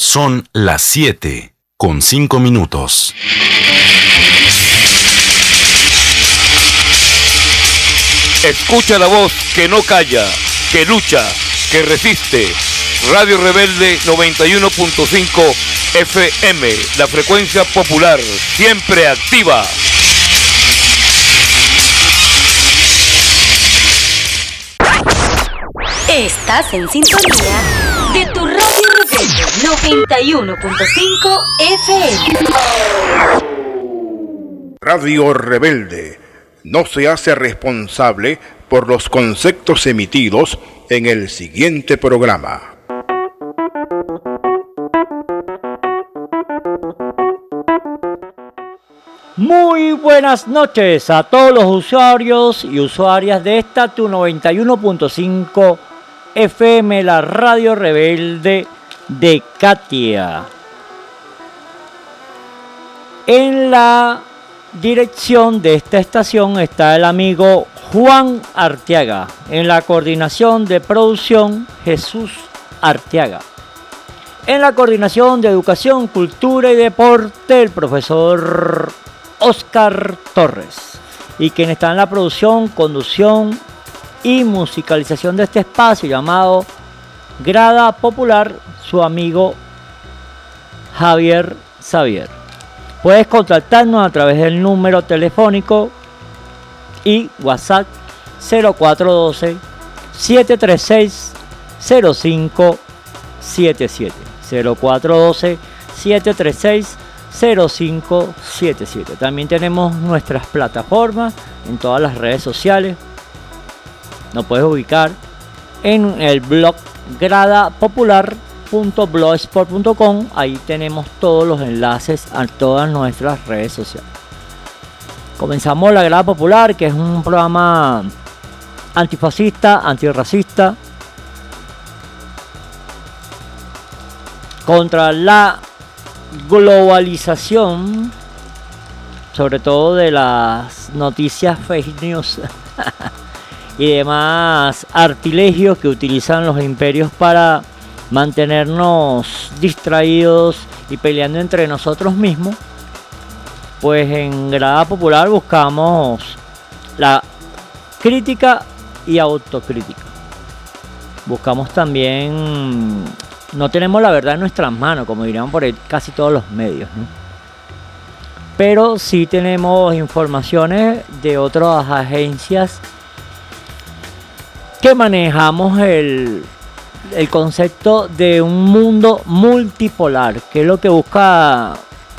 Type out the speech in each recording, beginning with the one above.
Son las 7:05. Escucha la voz que no calla, que lucha, que resiste. Radio Rebelde 91.5 FM, la frecuencia popular, siempre activa. Estás en sintonía de tu Radio Rebelde 91.5 FM. Radio Rebelde no se hace responsable por los conceptos emitidos en el siguiente programa. Muy buenas noches a todos los usuarios y usuarias de esta tu 91.5 FM, la Radio Rebelde de Katia. En la dirección de esta estación está el amigo Juan Arteaga. En la coordinación de producción, Jesús Arteaga. En la coordinación de educación, cultura y deporte, el profesor Oscar Torres. Y quien está en la producción, conducción y musicalización de este espacio llamado Grada Popular, su amigo Javier Xavier. Puedes contactarnos a través del número telefónico y WhatsApp 0412 736 0577 0412 736 0577. También tenemos nuestras plataformas en todas las redes sociales. Nos puedes ubicar en el blog gradapopular.blogspot.com. Ahí tenemos todos los enlaces a todas nuestras redes sociales. Comenzamos la Grada Popular, que es un programa antifascista, antirracista, contra la globalización, sobre todo de las noticias fake news y demás artilegios que utilizan los imperios para mantenernos distraídos y peleando entre nosotros mismos. Pues en Grada Popular buscamos la crítica y autocrítica. Buscamos también, no tenemos la verdad en nuestras manos, como dirían por ahí casi todos los medios, ¿no? Pero sí tenemos informaciones de otras agencias que manejamos el concepto de un mundo multipolar, que es lo que busca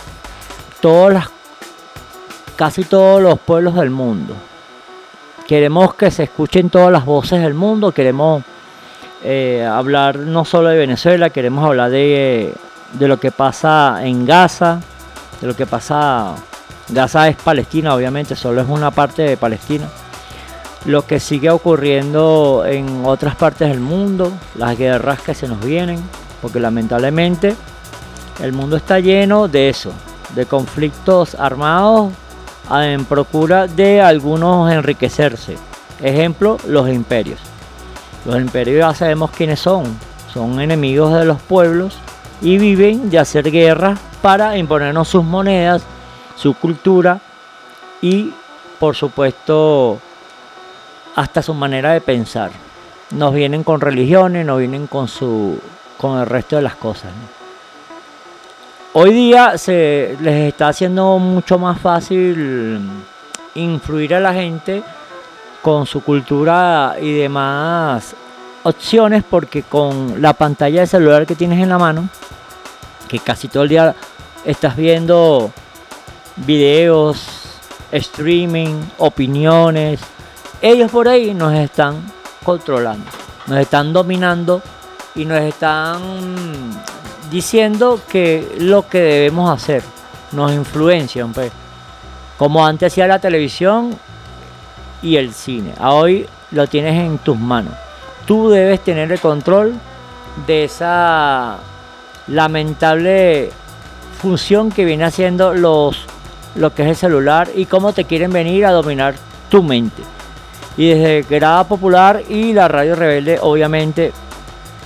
casi todos los pueblos del mundo. Queremos que se escuchen todas las voces del mundo, queremos hablar no solo de Venezuela, queremos hablar de lo que pasa en Gaza, de lo que pasa. Gaza es Palestina, obviamente, solo es una parte de Palestina. Lo que sigue ocurriendo en otras partes del mundo, las guerras que se nos vienen, porque lamentablemente el mundo está lleno de eso, de conflictos armados en procura de algunos enriquecerse. Ejemplo, los imperios. Los imperios ya sabemos quiénes son enemigos de los pueblos y viven de hacer guerras para imponernos sus monedas, su cultura y, por supuesto, hasta su manera de pensar. Nos vienen con religiones, nos vienen con el resto de las cosas, ¿no? Hoy día se les está haciendo mucho más fácil influir a la gente con su cultura y demás opciones, porque con la pantalla de celular que tienes en la mano, que casi todo el día estás viendo videos, streaming, opiniones, ellos por ahí nos están controlando, nos están dominando y nos están diciendo que lo que debemos hacer, nos influencian, pues, como antes hacía la televisión y el cine. Hoy lo tienes en tus manos. Tú debes tener el control de esa lamentable función que viene haciendo lo que es el celular y cómo te quieren venir a dominar tu mente. Y desde Grada Popular y la Radio Rebelde, obviamente,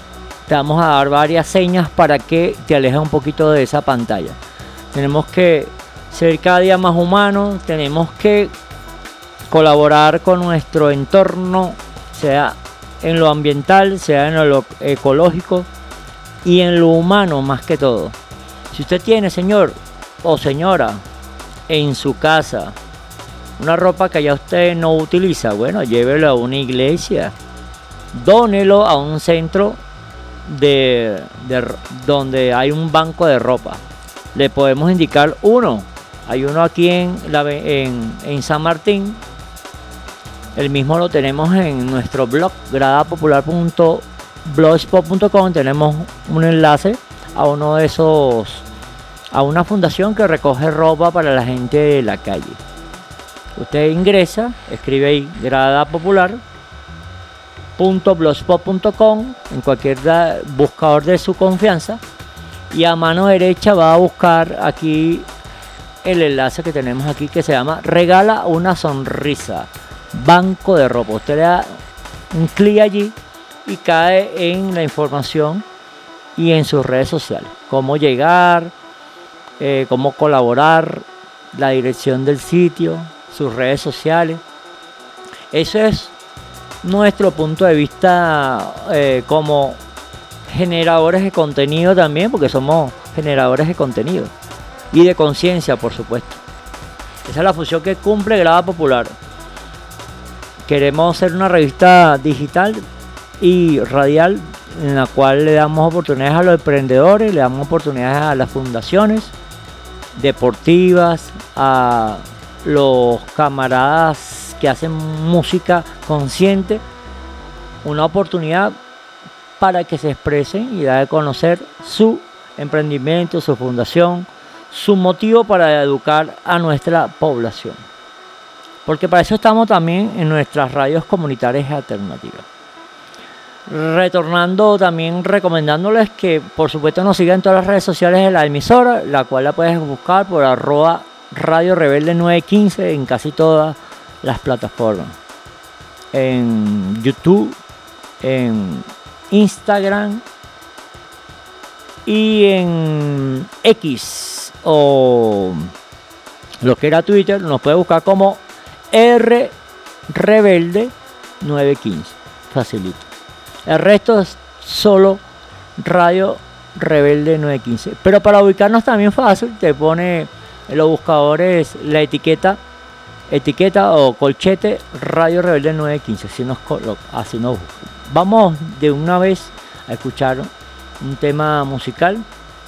te vamos a dar varias señas para que te alejes un poquito de esa pantalla. Tenemos que ser cada día más humanos, tenemos que colaborar con nuestro entorno, sea en lo ambiental, sea en lo ecológico y en lo humano más que todo. Si usted tiene, señor o señora, en su casa una ropa que ya usted no utiliza, bueno, llévelo a una iglesia, dónelo a un centro donde hay un banco de ropa. Le podemos indicar uno. Hay uno aquí en San Martín. El mismo lo tenemos en nuestro blog gradapopular.blogspot.com. Tenemos un enlace a uno de esos, a una fundación que recoge ropa para la gente de la calle. Usted ingresa, escribe ahí gradapopular.blogspot.com en cualquier buscador de su confianza, y a mano derecha va a buscar aquí el enlace que tenemos aquí que se llama Regala una sonrisa, banco de ropa. Usted le da un clic allí y cae en la información y en sus redes sociales, cómo llegar, cómo colaborar, la dirección del sitio, sus redes sociales. Eso es nuestro punto de vista como generadores de contenido también, porque somos generadores de contenido y de conciencia, por supuesto. Esa es la función que cumple Grada Popular. Queremos ser una revista digital y radial en la cual le damos oportunidades a los emprendedores, le damos oportunidades a las fundaciones deportivas, a los camaradas que hacen música consciente, una oportunidad para que se expresen y dar a conocer su emprendimiento, su fundación, su motivo para educar a nuestra población. Porque para eso estamos también en nuestras radios comunitarias alternativas. Retornando también recomendándoles que por supuesto nos sigan en todas las redes sociales de la emisora, la cual la puedes buscar por @Radio Rebelde 915 en casi todas las plataformas. En YouTube, en Instagram y en X o lo que era Twitter, nos puede buscar como Rebelde 915. Facilito. El resto es solo Radio Rebelde 915. Pero para ubicarnos también fácil, te pone en los buscadores la etiqueta o colchete Radio Rebelde 915. Así nos busca. Vamos de una vez a escuchar un tema musical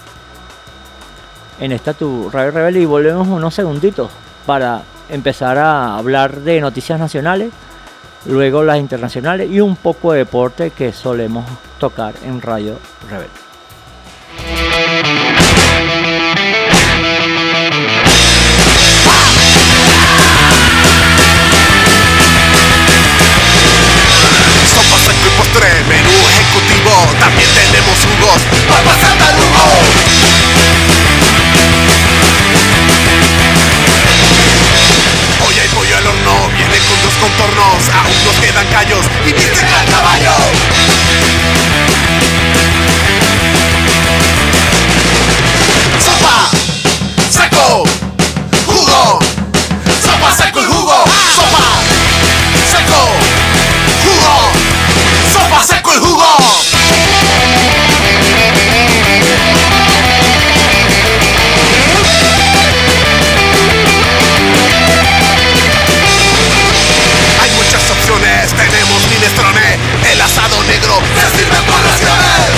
en esta tu Radio Rebelde y volvemos unos segunditos para empezar a hablar de noticias nacionales, luego las internacionales y un poco de deporte que solemos tocar en Radio Rebelde. Sopa, seco y postre, menú ejecutivo, también tenemos jugos, papas al tarugo. Hoy hay pollo al horno, viene con dos contornos, aún nos quedan callos y virgen al caballo. Sopa, seco, jugo. Sopa, seco y jugo. Sopa, seco, jugo. Sopa, seco y jugo. Hay muchas opciones, tenemos minestrone, el asado negro se sirve por raciones.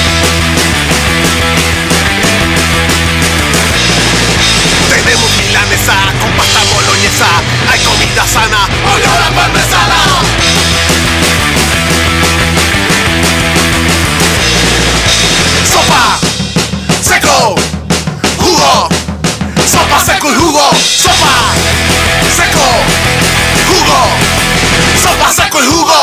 Tenemos milanesa con pasta boloñesa, hay comida sana, pollo a la parmesana. Sopa, seco, jugo. Sopa, seco y jugo. Sopa, seco, jugo. Sopa, seco y jugo.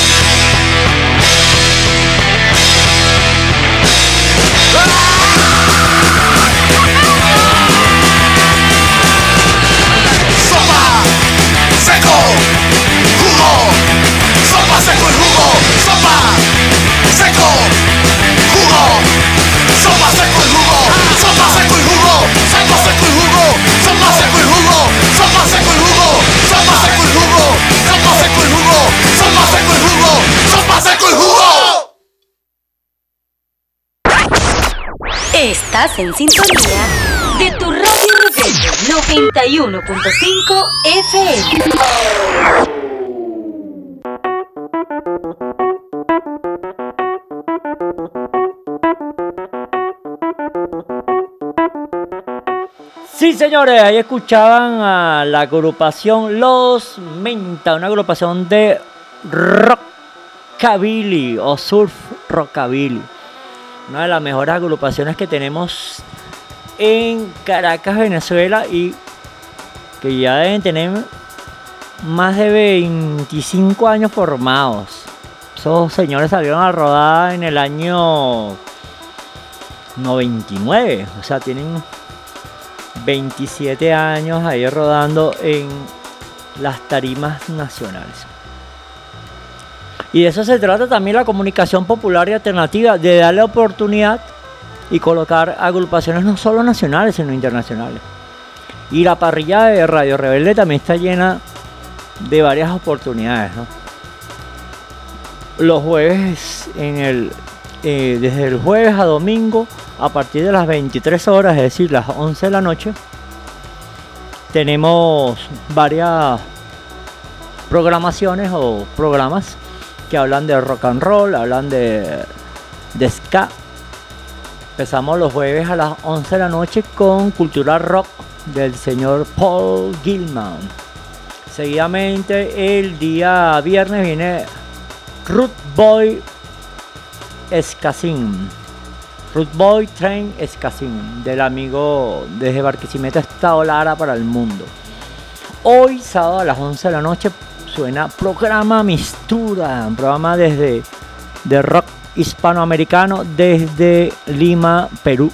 Sopa, seco, jugo. Sopa, seco y jugo. Sopa, seco, Estás en sintonía de tu radio rebelde 91.5 FM. Sí, señores, ahí escuchaban a la agrupación Los Menta, una agrupación de rockabilly o surf rockabilly. Una de las mejores agrupaciones que tenemos en Caracas, Venezuela, y que ya deben tener más de 25 años formados. Esos señores salieron a rodar en el año 99, o sea, tienen 27 años ahí rodando en las tarimas nacionales. Y de eso se trata también la comunicación popular y alternativa, de darle oportunidad y colocar agrupaciones no solo nacionales, sino internacionales. Y la parrilla de Radio Rebelde también está llena de varias oportunidades, ¿no? Los jueves, desde el jueves a domingo, a partir de las 23 horas, es decir, las 11 de la noche, tenemos varias programaciones o programas que hablan de rock and roll, hablan de ska. Empezamos los jueves a las 11 de la noche con Cultura Rock del señor Paul Gilman. Seguidamente el día viernes viene Root Boy Escasín. Root Boy Train Escasín, del amigo desde Barquisimeto Estado Lara para el mundo. Hoy, sábado a las 11 de la noche, suena Programa Mistura, un programa de rock hispanoamericano desde Lima, Perú.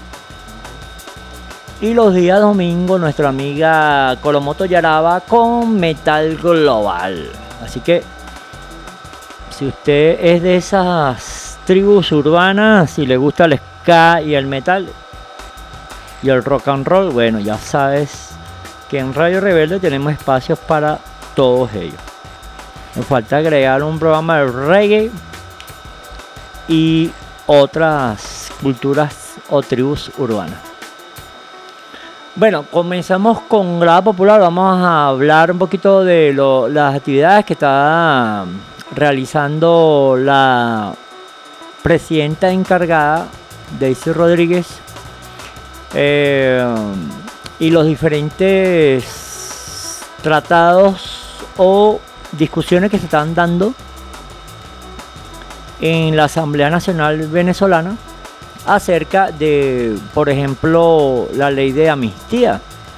Y los días domingo, nuestra amiga Colomoto Yaraba con Metal Global. Así que, si usted es de esas tribus urbanas, si le gusta el ska y el metal y el rock and roll, bueno, ya sabes que en Radio Rebelde tenemos espacios para todos ellos. Nos falta agregar un programa de reggae y otras culturas o tribus urbanas. Bueno, comenzamos con Grada Popular. Vamos a hablar un poquito de las actividades que está realizando la presidenta encargada, Daisy Rodríguez, y los diferentes tratados o discusiones que se están dando en la Asamblea Nacional Venezolana acerca de, por ejemplo, la ley de amnistía.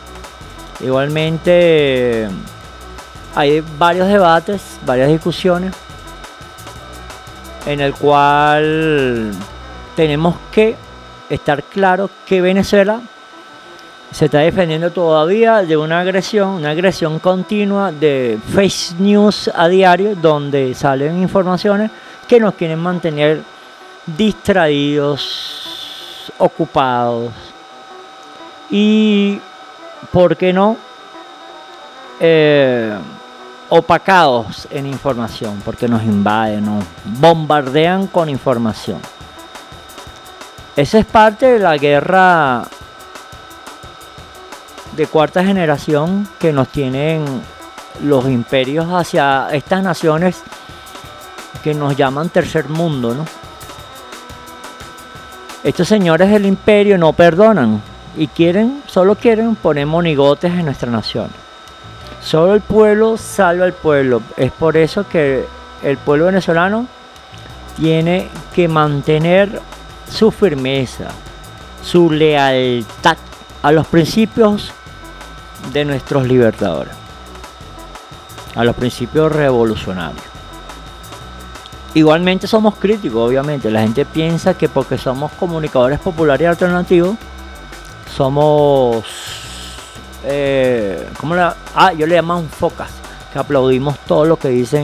Igualmente hay varios debates, varias discusiones en el cual tenemos que estar claros que Venezuela se está defendiendo todavía de una agresión continua de fake news a diario, donde salen informaciones que nos quieren mantener distraídos, ocupados y, ¿por qué no?, opacados en información, porque nos invaden, nos bombardean con información. Esa es parte de la guerra de cuarta generación que nos tienen los imperios hacia estas naciones que nos llaman tercer mundo, ¿no? Estos señores del imperio no perdonan y solo quieren poner monigotes en nuestra nación. Solo el pueblo salva al pueblo. Es por eso que el pueblo venezolano tiene que mantener su firmeza, su lealtad a los principios de nuestros libertadores, a los principios revolucionarios. Igualmente somos críticos, obviamente. La gente piensa que porque somos comunicadores populares y alternativos, somos... yo le llaman focas, que aplaudimos todo lo que dicen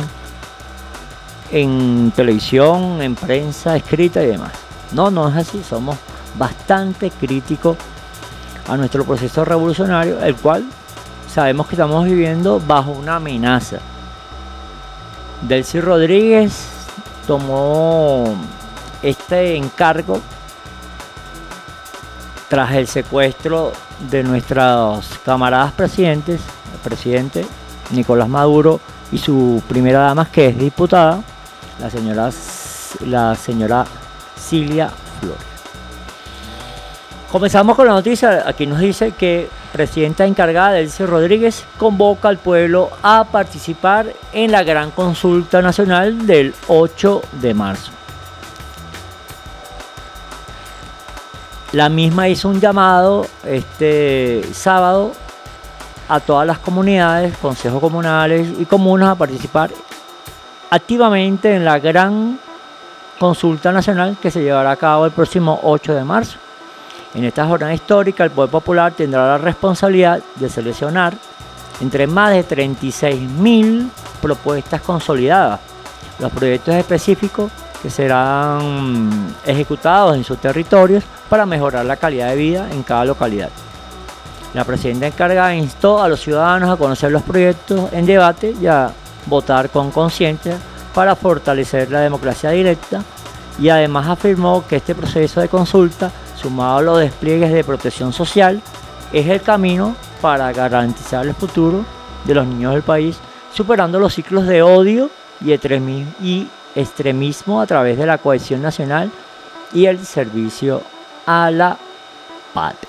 en televisión, en prensa escrita y demás. No es así. Somos bastante críticos a nuestro proceso revolucionario, el cual sabemos que estamos viviendo bajo una amenaza. Daisy Rodríguez tomó este encargo tras el secuestro de nuestros camaradas presidentes, el presidente Nicolás Maduro y su primera dama, que es diputada, la señora Cilia Flores. Comenzamos con la noticia. Aquí nos dice que presidenta encargada Delcy Rodríguez convoca al pueblo a participar en la gran consulta nacional del 8 de marzo. La misma hizo un llamado este sábado a todas las comunidades, consejos comunales y comunas a participar activamente en la gran consulta nacional que se llevará a cabo el próximo 8 de marzo. En esta jornada histórica, el Poder Popular tendrá la responsabilidad de seleccionar entre más de 36.000 propuestas consolidadas los proyectos específicos que serán ejecutados en sus territorios para mejorar la calidad de vida en cada localidad. La presidenta encargada instó a los ciudadanos a conocer los proyectos en debate y a votar con conciencia para fortalecer la democracia directa, y además afirmó que este proceso de consulta, sumado a los despliegues de protección social, es el camino para garantizar el futuro de los niños del país, superando los ciclos de odio y extremismo a través de la cohesión nacional y el servicio a la patria.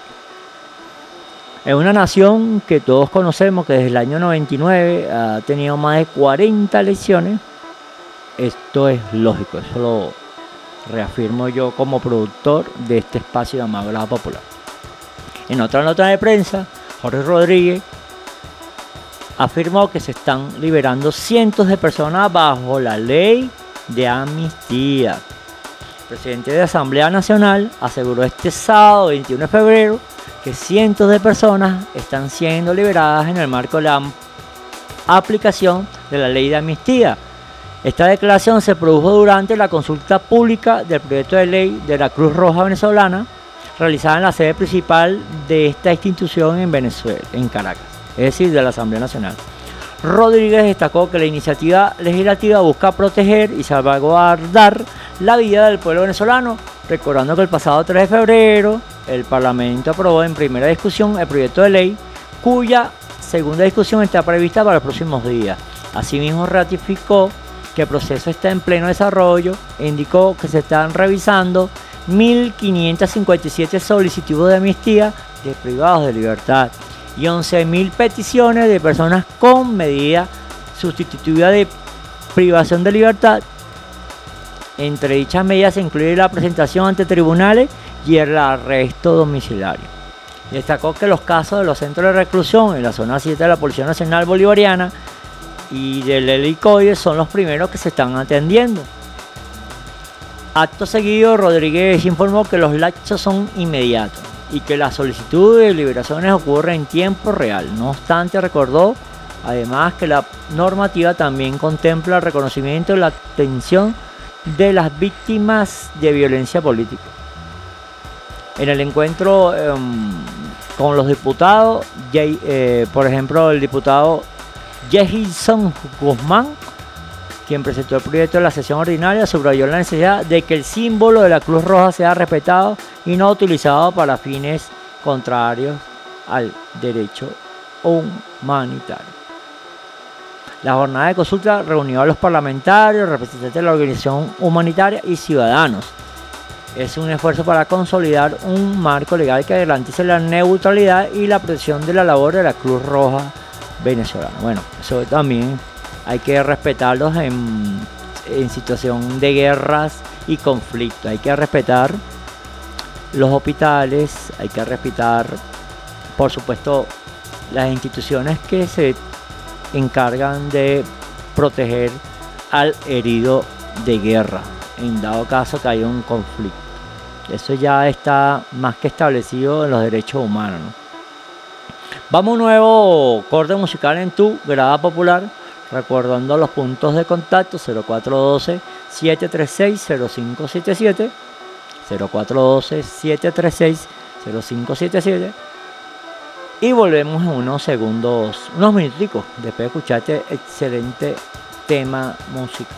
Es una nación que todos conocemos que desde el año 99 ha tenido más de 40 elecciones. Esto es lógico, eso lo reafirmo yo como productor de este espacio llamado Grada Popular. En otra nota de prensa, Jorge Rodríguez afirmó que se están liberando cientos de personas bajo la ley de amnistía. El presidente de la Asamblea Nacional aseguró este sábado 21 de febrero que cientos de personas están siendo liberadas en el marco de la aplicación de la ley de amnistía. Esta declaración se produjo durante la consulta pública del proyecto de ley de la Cruz Roja Venezolana, realizada en la sede principal de esta institución en Venezuela, en Caracas, es decir, de la Asamblea Nacional. Rodríguez destacó que la iniciativa legislativa busca proteger y salvaguardar la vida del pueblo venezolano, recordando que el pasado 3 de febrero el Parlamento aprobó en primera discusión el proyecto de ley, cuya segunda discusión está prevista para los próximos días. Asimismo, ratificó que el proceso está en pleno desarrollo e indicó que se están revisando 1.557 solicitudes de amnistía de privados de libertad y 11.000 peticiones de personas con medida sustitutiva de privación de libertad. Entre dichas medidas se incluye la presentación ante tribunales y el arresto domiciliario. Destacó que los casos de los centros de reclusión en la zona 7 de la Policía Nacional Bolivariana y del helicoide son los primeros que se están atendiendo. Acto seguido, Rodríguez informó que los lapsos son inmediatos y que las solicitudes de liberaciones ocurren en tiempo real. No obstante, recordó además que la normativa también contempla el reconocimiento y la atención de las víctimas de violencia política. En el encuentro con los diputados, por ejemplo, el diputado Jefferson Guzmán, quien presentó el proyecto de la sesión ordinaria, subrayó la necesidad de que el símbolo de la Cruz Roja sea respetado y no utilizado para fines contrarios al derecho humanitario. La jornada de consulta reunió a los parlamentarios, representantes de la organización humanitaria y ciudadanos. Es un esfuerzo para consolidar un marco legal que garantice la neutralidad y la protección de la labor de la Cruz Roja venezolana. Bueno, eso también hay que respetarlos en situación de guerras y conflictos. Hay que respetar los hospitales, hay que respetar, por supuesto, las instituciones que se encargan de proteger al herido de guerra, en dado caso que haya un conflicto. Eso ya está más que establecido en los derechos humanos, ¿no? Vamos a un nuevo corte musical en tu Grada Popular, recordando los puntos de contacto: 0412-736-0577, 0412-736-0577, y volvemos en unos minuticos, después de escuchar este excelente tema musical.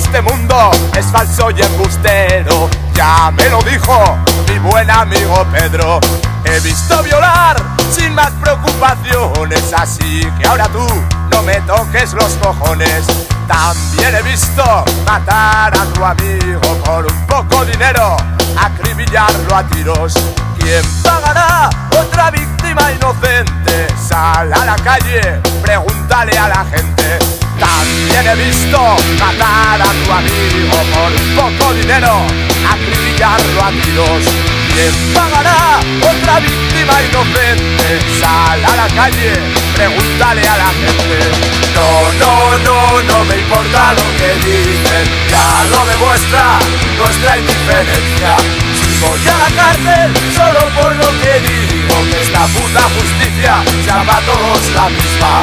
este mundo es falso y embustero. Ya me lo dijo mi buen amigo Pedro. He visto violar sin más preocupaciones, así que ahora tú no me toques los cojones. También he visto matar a tu amigo por un poco dinero, acribillarlo a tiros. ¿Quién pagará otra víctima inocente? Sal a la calle, pregúntale a la gente. También he visto matar a tu amigo por un poco dinero, acribillarlo a tiros. ¿Quién pagará otra víctima inocente? Sal a la calle, pregúntale a la gente. No me importa lo que dicen, ya lo demuestra nuestra indiferencia. Si voy a la cárcel solo por lo que digo, que esta puta justicia sea para todos la misma.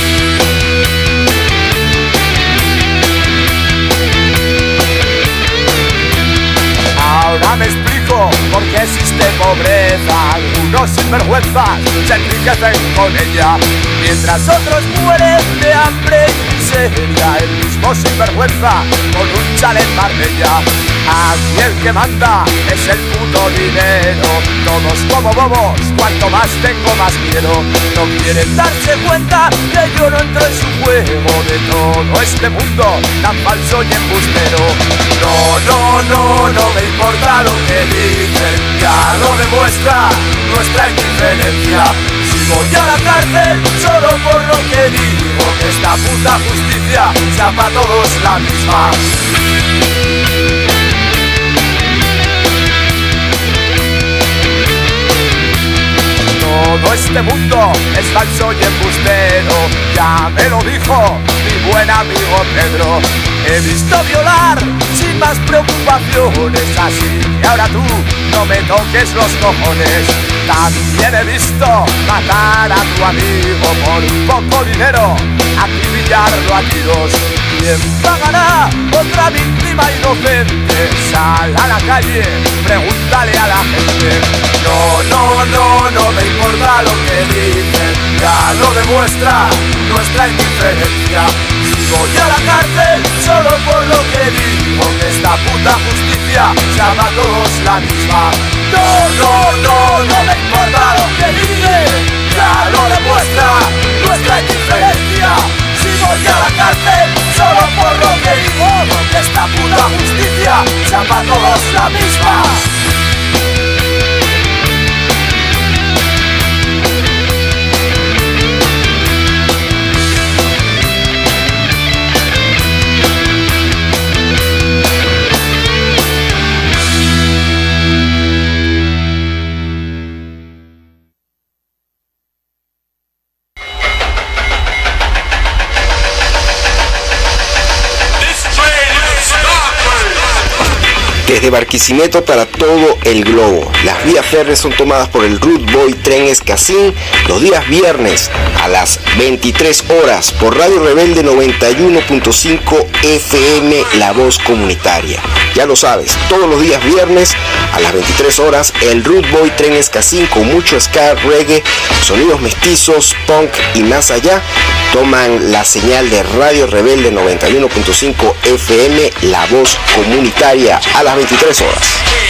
Ahora me explico por qué existe pobreza. Algunos sinvergüenzas se enriquecen con ella, mientras otros mueren de hambre y miseria. El mismo sinvergüenza con un chalet en Marbella. Aquí el que manda es el puto dinero. Todos como bobos, cuanto más tengo más quiero. No quieren darse cuenta que yo no entro en su juego de todo este mundo tan falso y embustero. No me importa lo que dicen, ya lo demuestra nuestra indiferencia. Si voy a la cárcel solo por lo que digo, que esta puta justicia sea para todos la misma. Todo este mundo es falso y embustero, ya me lo dijo mi buen amigo Pedro. He visto violar sin más preocupaciones, así que ahora tú no me toques los cojones. También he visto matar a tu amigo por un poco dinero, acribillarlo a tiros. ¿Quién pagará otra víctima inocente? Sal a la calle, pregúntale a la gente. No me importa lo que dicen, ya lo demuestra nuestra indiferencia. Si voy a la cárcel solo por lo que digo, que esta puta justicia sea para todos la misma. No me importa lo que dicen, ya lo demuestra nuestra indiferencia. Si voy a la cárcel solo por lo que digo, que esta puta justicia sea para todos la misma. Desde Barquisimeto para todo el globo, las vías férreas son tomadas por el Root Boy Tren Escacín los días viernes a las 23 horas por Radio Rebelde 91.5 FM, La Voz Comunitaria. Ya lo sabes, todos los días viernes a las 23 horas el Root Boy Tren Escacín con mucho ska, reggae, sonidos mestizos, punk y más allá toman la señal de Radio Rebelde 91.5 FM, La Voz Comunitaria, a las 23 horas.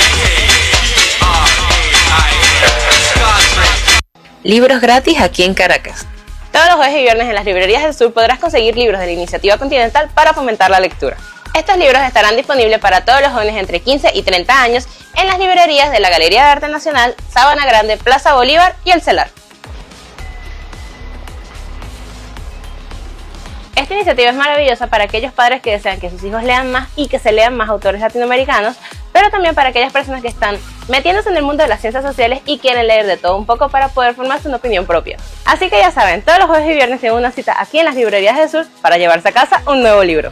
Libros gratis aquí en Caracas. Todos los jueves y viernes en las librerías del sur podrás conseguir libros de la Iniciativa Continental para fomentar la lectura. Estos libros estarán disponibles para todos los jóvenes entre 15 y 30 años en las librerías de la Galería de Arte Nacional, Sabana Grande, Plaza Bolívar y El Celar. Esta iniciativa es maravillosa para aquellos padres que desean que sus hijos lean más y que se lean más autores latinoamericanos, pero también para aquellas personas que están metiéndose en el mundo de las ciencias sociales y quieren leer de todo un poco para poder formarse una opinión propia. Así que ya saben, todos los jueves y viernes tienen una cita aquí en las librerías del sur para llevarse a casa un nuevo libro.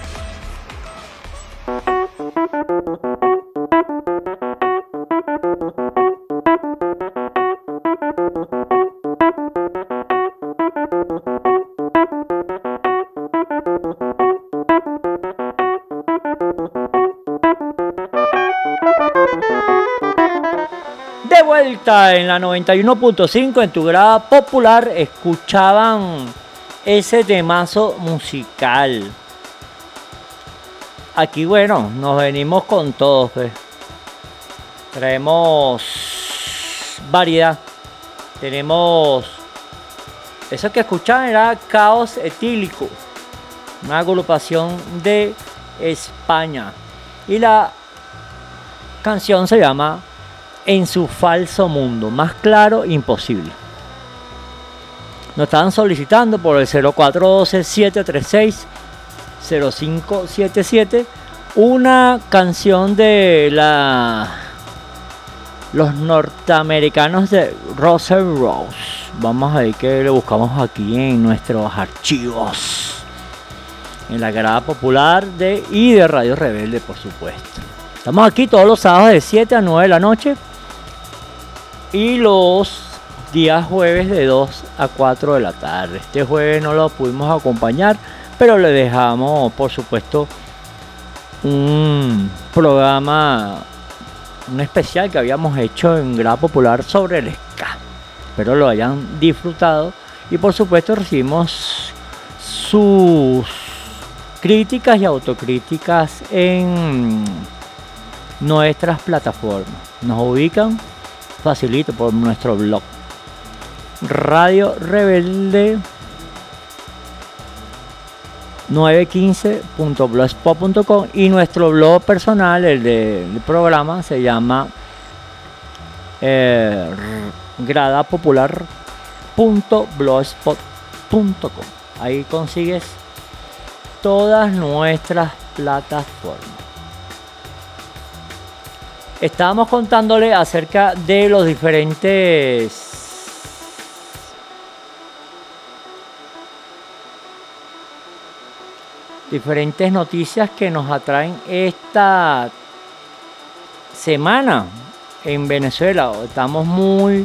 De vuelta en la 91.5 en tu grada popular, escuchaban ese temazo musical. aquí, bueno, nos venimos con todo, pues. Traemos variedad. Tenemos... Eso que escuchaban era Caos Etílico, una agrupación de España. Y la canción se llama En su falso mundo. Más claro, imposible. Nos estaban solicitando por el 0412-736-0577 una canción de los norteamericanos de Russell Rose. Vamos a ver que lo buscamos aquí en nuestros archivos, en la grada popular y de Radio Rebelde, por supuesto. Estamos aquí todos los sábados de 7 a 9 de la noche y los días jueves de 2 a 4 de la tarde. Este jueves no lo pudimos acompañar, pero le dejamos, por supuesto, un programa, un especial que habíamos hecho en Grada Popular sobre el ska. Espero lo hayan disfrutado y por supuesto recibimos sus críticas y autocríticas en nuestras plataformas. Nos ubican facilito por nuestro blog Radio Rebelde 915.blogspot.com y nuestro blog personal, el del programa, se llama gradapopular.blogspot.com. Ahí consigues todas nuestras plataformas. Estábamos contándole acerca de los diferentes noticias que nos atraen esta semana en Venezuela. Estamos muy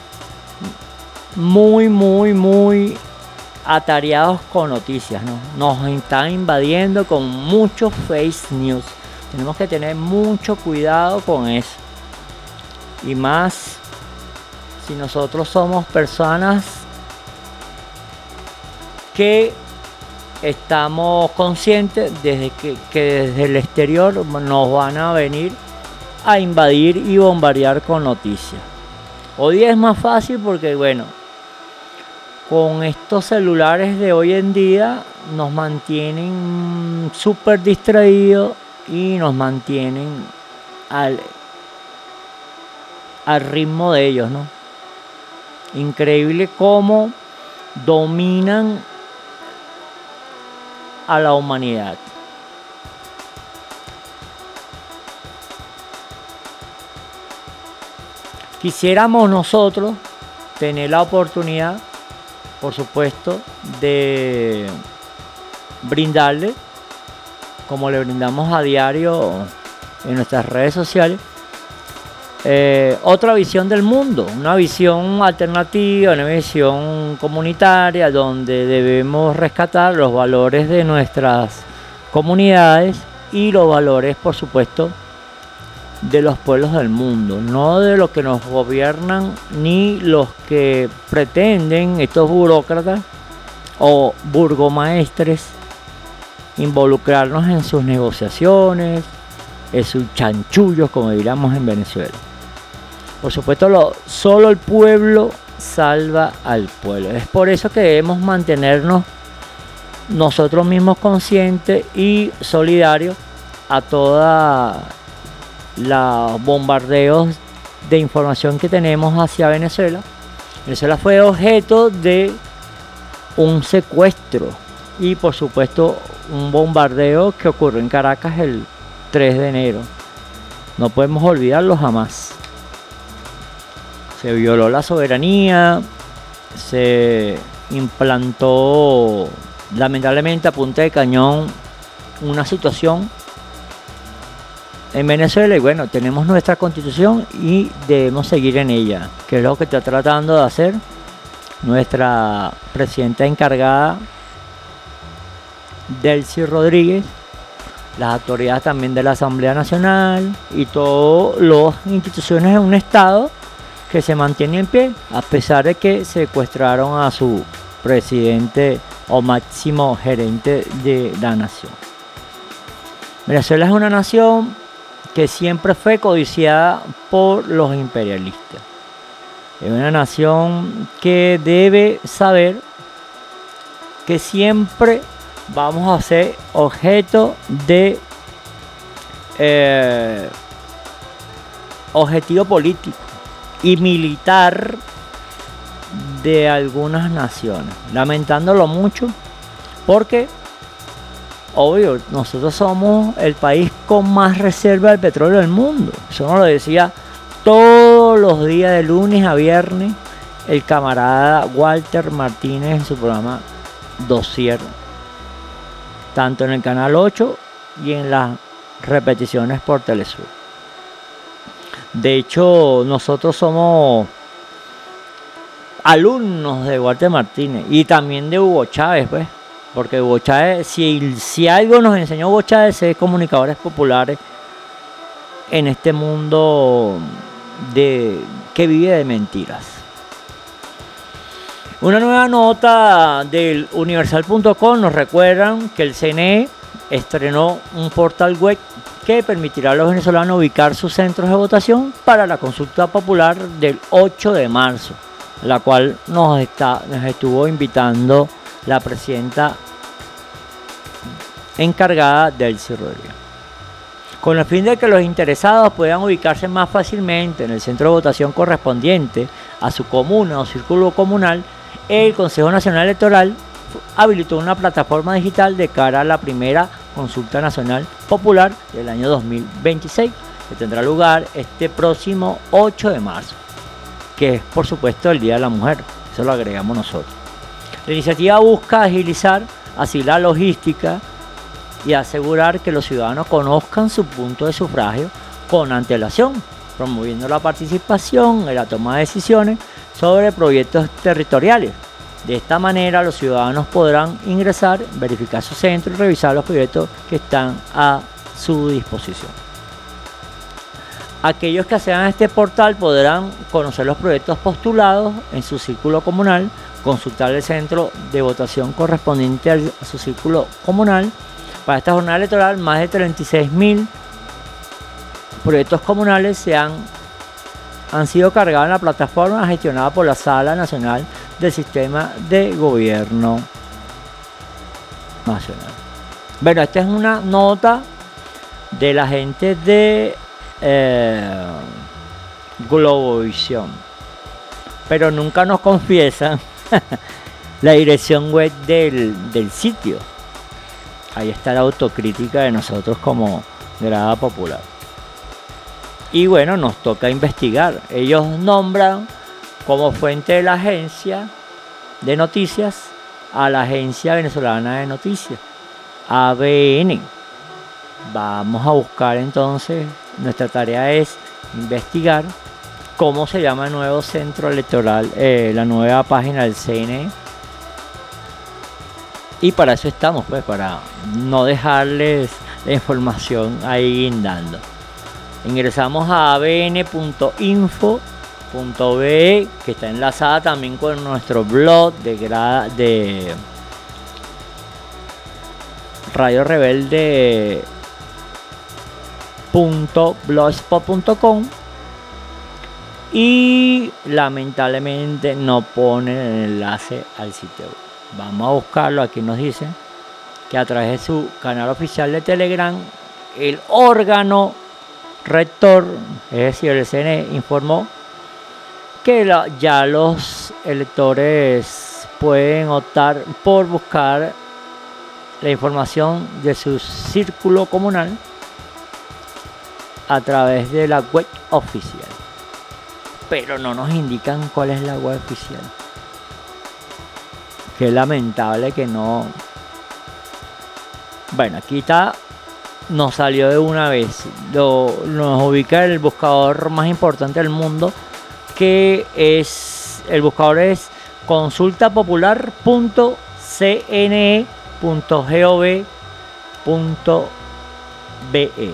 atareados con noticias, ¿no? Nos están invadiendo con muchos fake news. Tenemos que tener mucho cuidado con eso. Y más si nosotros somos personas que estamos conscientes desde que desde el exterior nos van a venir a invadir y bombardear con noticias. Hoy es más fácil porque, bueno, con estos celulares de hoy en día nos mantienen súper distraídos y nos mantienen al ritmo de ellos, ¿no? Increíble cómo dominan a la humanidad. Quisiéramos nosotros tener la oportunidad, por supuesto, de brindarle, como le brindamos a diario en nuestras redes sociales, otra visión del mundo, una visión alternativa, una visión comunitaria, donde debemos rescatar los valores de nuestras comunidades y los valores, por supuesto, de los pueblos del mundo, no de los que nos gobiernan ni los que pretenden estos burócratas o burgomaestres involucrarnos en sus negociaciones, en sus chanchullos, como diríamos en Venezuela. Por supuesto, solo el pueblo salva al pueblo. Es por eso que debemos mantenernos nosotros mismos conscientes y solidarios a todos los bombardeos de información que tenemos hacia Venezuela. Venezuela fue objeto de un secuestro y, por supuesto, un bombardeo que ocurrió en Caracas el 3 de enero. No podemos olvidarlo jamás. Se violó la soberanía, se implantó lamentablemente a punta de cañón una situación en Venezuela y bueno, tenemos nuestra constitución y debemos seguir en ella, que es lo que está tratando de hacer nuestra presidenta encargada, Delcy Rodríguez, las autoridades también de la Asamblea Nacional y todas las instituciones de un Estado que se mantienen en pie, a pesar de que secuestraron a su presidente o máximo gerente de la nación. Venezuela es una nación que siempre fue codiciada por los imperialistas. Es una nación que debe saber que siempre vamos a ser objeto de objetivo político y militar de algunas naciones, lamentándolo mucho porque obvio nosotros somos el país con más reserva de petróleo del mundo. Eso nos lo decía todos los días de lunes a viernes el camarada Walter Martínez en su programa Dossier, tanto en el canal 8 y en las repeticiones por Telesur. De hecho, nosotros somos alumnos de Walter Martínez y también de Hugo Chávez, pues, porque Hugo Chávez, si algo nos enseñó Hugo Chávez, es comunicadores populares en este mundo que vive de mentiras. Una nueva nota del universal.com nos recuerdan que el CNE estrenó un portal web que permitirá a los venezolanos ubicar sus centros de votación para la consulta popular del 8 de marzo, la cual nos estuvo invitando la presidenta encargada del Rodríguez, con el fin de que los interesados puedan ubicarse más fácilmente en el centro de votación correspondiente a su comuna o círculo comunal. El Consejo Nacional Electoral habilitó una plataforma digital de cara a la primera consulta nacional popular del año 2026, que tendrá lugar este próximo 8 de marzo, que es por supuesto el Día de la Mujer. Eso lo agregamos nosotros. La iniciativa busca agilizar así la logística y asegurar que los ciudadanos conozcan su punto de sufragio con antelación, promoviendo la participación en la toma de decisiones sobre proyectos territoriales. De esta manera los ciudadanos podrán ingresar, verificar su centro y revisar los proyectos que están a su disposición. Aquellos que accedan a este portal podrán conocer los proyectos postulados en su círculo comunal, consultar el centro de votación correspondiente a su círculo comunal. Para esta jornada electoral, más de 36.000 proyectos comunales han sido cargados en la plataforma gestionada por la Sala Nacional del Sistema de Gobierno Nacional. Bueno, esta es una nota de la gente de Globovisión, pero nunca nos confiesan la dirección web del sitio. Ahí está la autocrítica de nosotros como Grada Popular. Y bueno, nos toca investigar. Ellos nombran como fuente de la agencia de noticias a la Agencia Venezolana de Noticias, AVN. Vamos a buscar entonces, nuestra tarea es investigar cómo se llama el nuevo centro electoral, la nueva página del CNE. Y para eso estamos, pues, para no dejarles la información ahí guindando. Ingresamos a avn.info.be, que está enlazada también con nuestro blog de Radio Rebelde.blogspot.com, y lamentablemente no pone el enlace al sitio web. Vamos a buscarlo. Aquí nos dice que a través de su canal oficial de Telegram, el órgano rector, es decir, el CNE, informó que ya los electores pueden optar por buscar la información de su círculo comunal a través de la web oficial, pero no nos indican cuál es la web oficial. Qué lamentable que no. Bueno, aquí está, nos salió de una vez. Nos ubica el buscador más importante del mundo, que es, el buscador es consultapopular.cne.gov.be.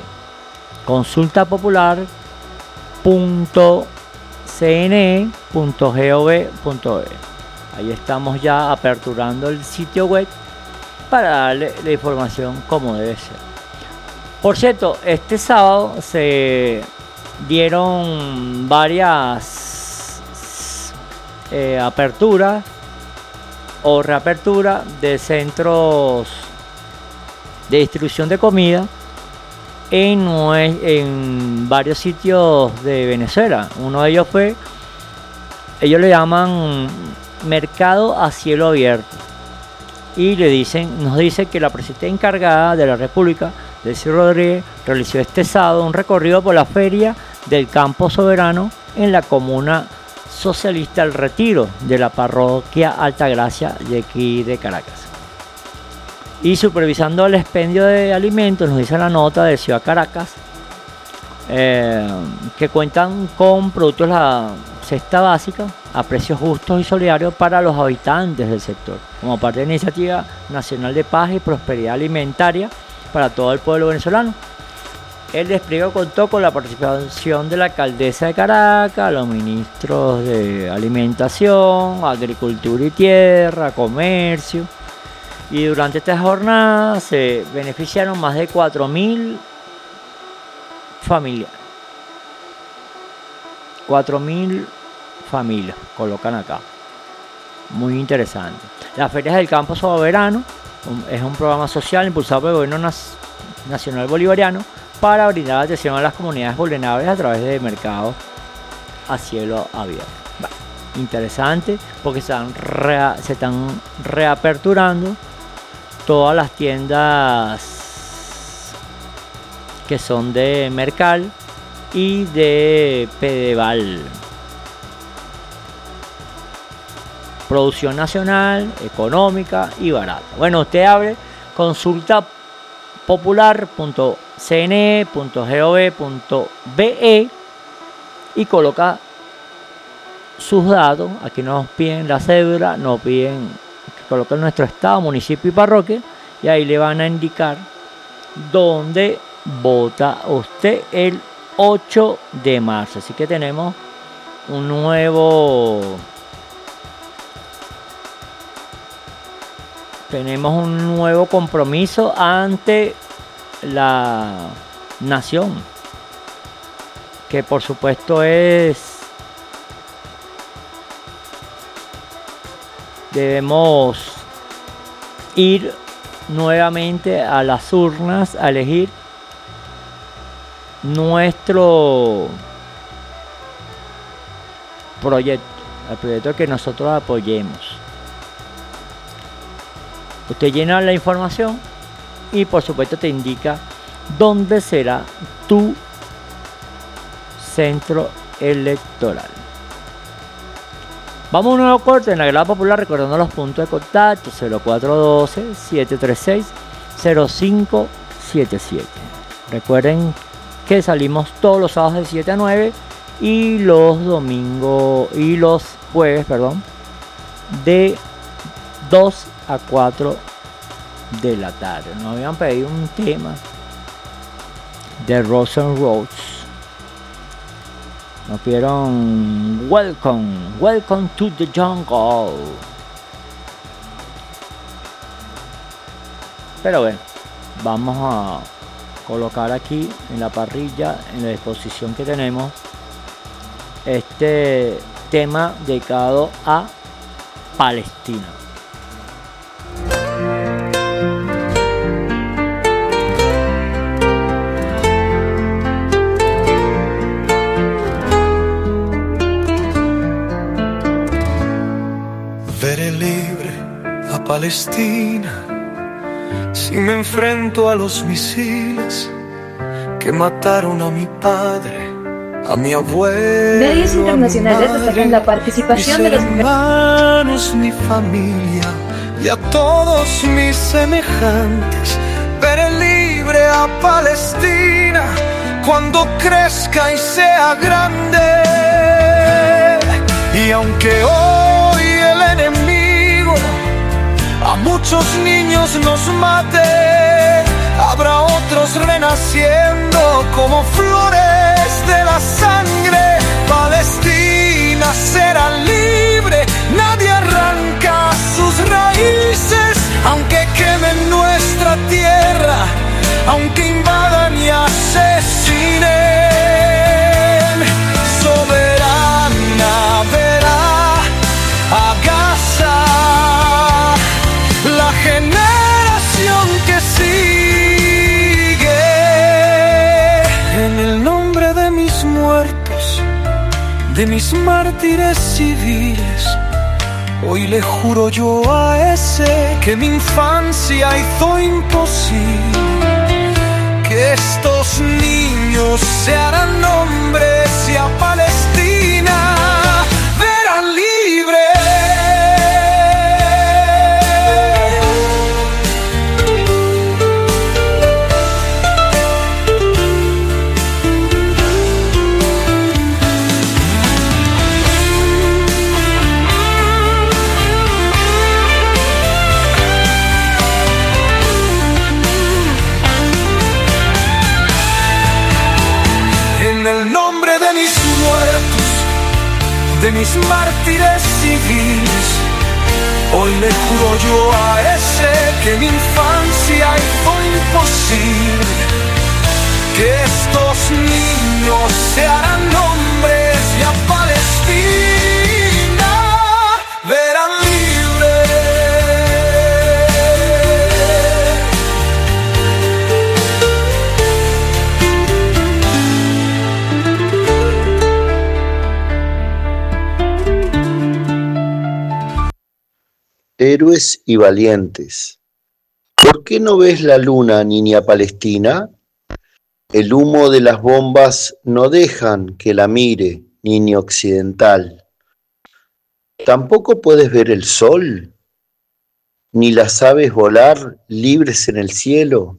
consultapopular.cne.gov.be. Ahí estamos ya aperturando el sitio web para darle la información como debe ser. Por cierto, este sábado se dieron varias aperturas o reaperturas de centros de distribución de comida en varios sitios de Venezuela. Uno de ellos fue, ellos le llaman mercado a cielo abierto, y nos dice que la presidenta encargada de la República, Delcy Rodríguez, realizó este sábado un recorrido por la feria del Campo Soberano en la comuna socialista El Retiro de la parroquia Altagracia de aquí de Caracas. Y supervisando el expendio de alimentos, nos dice la nota de Ciudad Caracas, que cuentan con productos de la cesta básica a precios justos y solidarios para los habitantes del sector, como parte de la Iniciativa Nacional de Paz y Prosperidad Alimentaria para todo el pueblo venezolano. El despliegue contó con la participación de la alcaldesa de Caracas, los ministros de Alimentación, Agricultura y Tierra, Comercio. Y durante esta jornada se beneficiaron más de 4.000 familias. 4.000 familias colocan acá. Muy interesante. Las ferias del Campo Soberano es un programa social impulsado por el Gobierno Nacional Bolivariano para brindar atención a las comunidades vulnerables a través de mercados a cielo abierto. Bueno, interesante, porque se están reaperturando todas las tiendas que son de Mercal y de Pedeval. Producción nacional, económica y barata. Bueno, usted abre consultapopular.cne.gov.be y coloca sus datos. Aquí nos piden la cédula, nos piden que coloquen nuestro estado, municipio y parroquia, y ahí le van a indicar dónde vota usted el 8 de marzo. Así que tenemos un nuevo compromiso ante la nación, que por supuesto debemos ir nuevamente a las urnas a elegir nuestro proyecto, el proyecto que nosotros apoyemos. Usted llena la información y por supuesto te indica dónde será tu centro electoral. Vamos a un nuevo corte en la Grada Popular, recordando los puntos de contacto: 0412-736-0577. Recuerden que salimos todos los sábados de 7 a 9 y los jueves, de 2 a 4 de la tarde. Nos habían pedido un tema de Rose and Rose. Nos pidieron Welcome to the Jungle. Pero bueno, vamos a colocar aquí en la parrilla, en la disposición que tenemos, este tema dedicado a Palestina. Veré libre a Palestina si me enfrento a los misiles que mataron a mi padre, a mi abuelo, medios internacionales destacan la participación de los hermanos, mi familia y a todos mis semejantes. Veré libre a Palestina cuando crezca y sea grande. Y aunque hoy el enemigo a muchos niños nos mate, habrá otros renaciendo como flores de la sangre. Palestina será libre, nadie arranca sus raíces, aunque quemen nuestra tierra, aunque invadan y de mis mártires civiles. Hoy le juro yo a ese que mi infancia hizo imposible que estos niños se harán hombres y a Palestina verán libre. De mis mártires civiles, hoy le juro yo a ese que mi infancia hizo imposible que estos niños se harán hombres y a Palestina verán libre. Héroes y valientes. ¿Por qué no ves la luna, niña palestina? El humo de las bombas no dejan que la mire, niño occidental. ¿Tampoco puedes ver el sol? ¿Ni las aves volar libres en el cielo?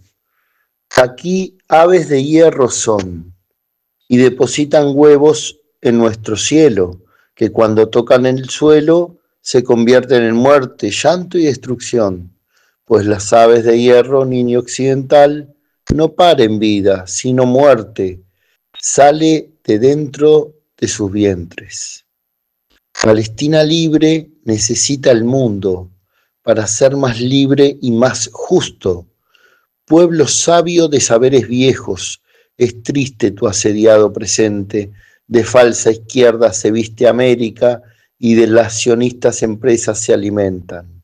Aquí aves de hierro son, y depositan huevos en nuestro cielo, que cuando tocan el suelo se convierten en muerte, llanto y destrucción, pues las aves de hierro, niño occidental, no paren vida, sino muerte, sale de dentro de sus vientres. Palestina libre necesita el mundo para ser más libre y más justo. Pueblo sabio de saberes viejos, es triste tu asediado presente, de falsa izquierda se viste América, y de las sionistas empresas se alimentan.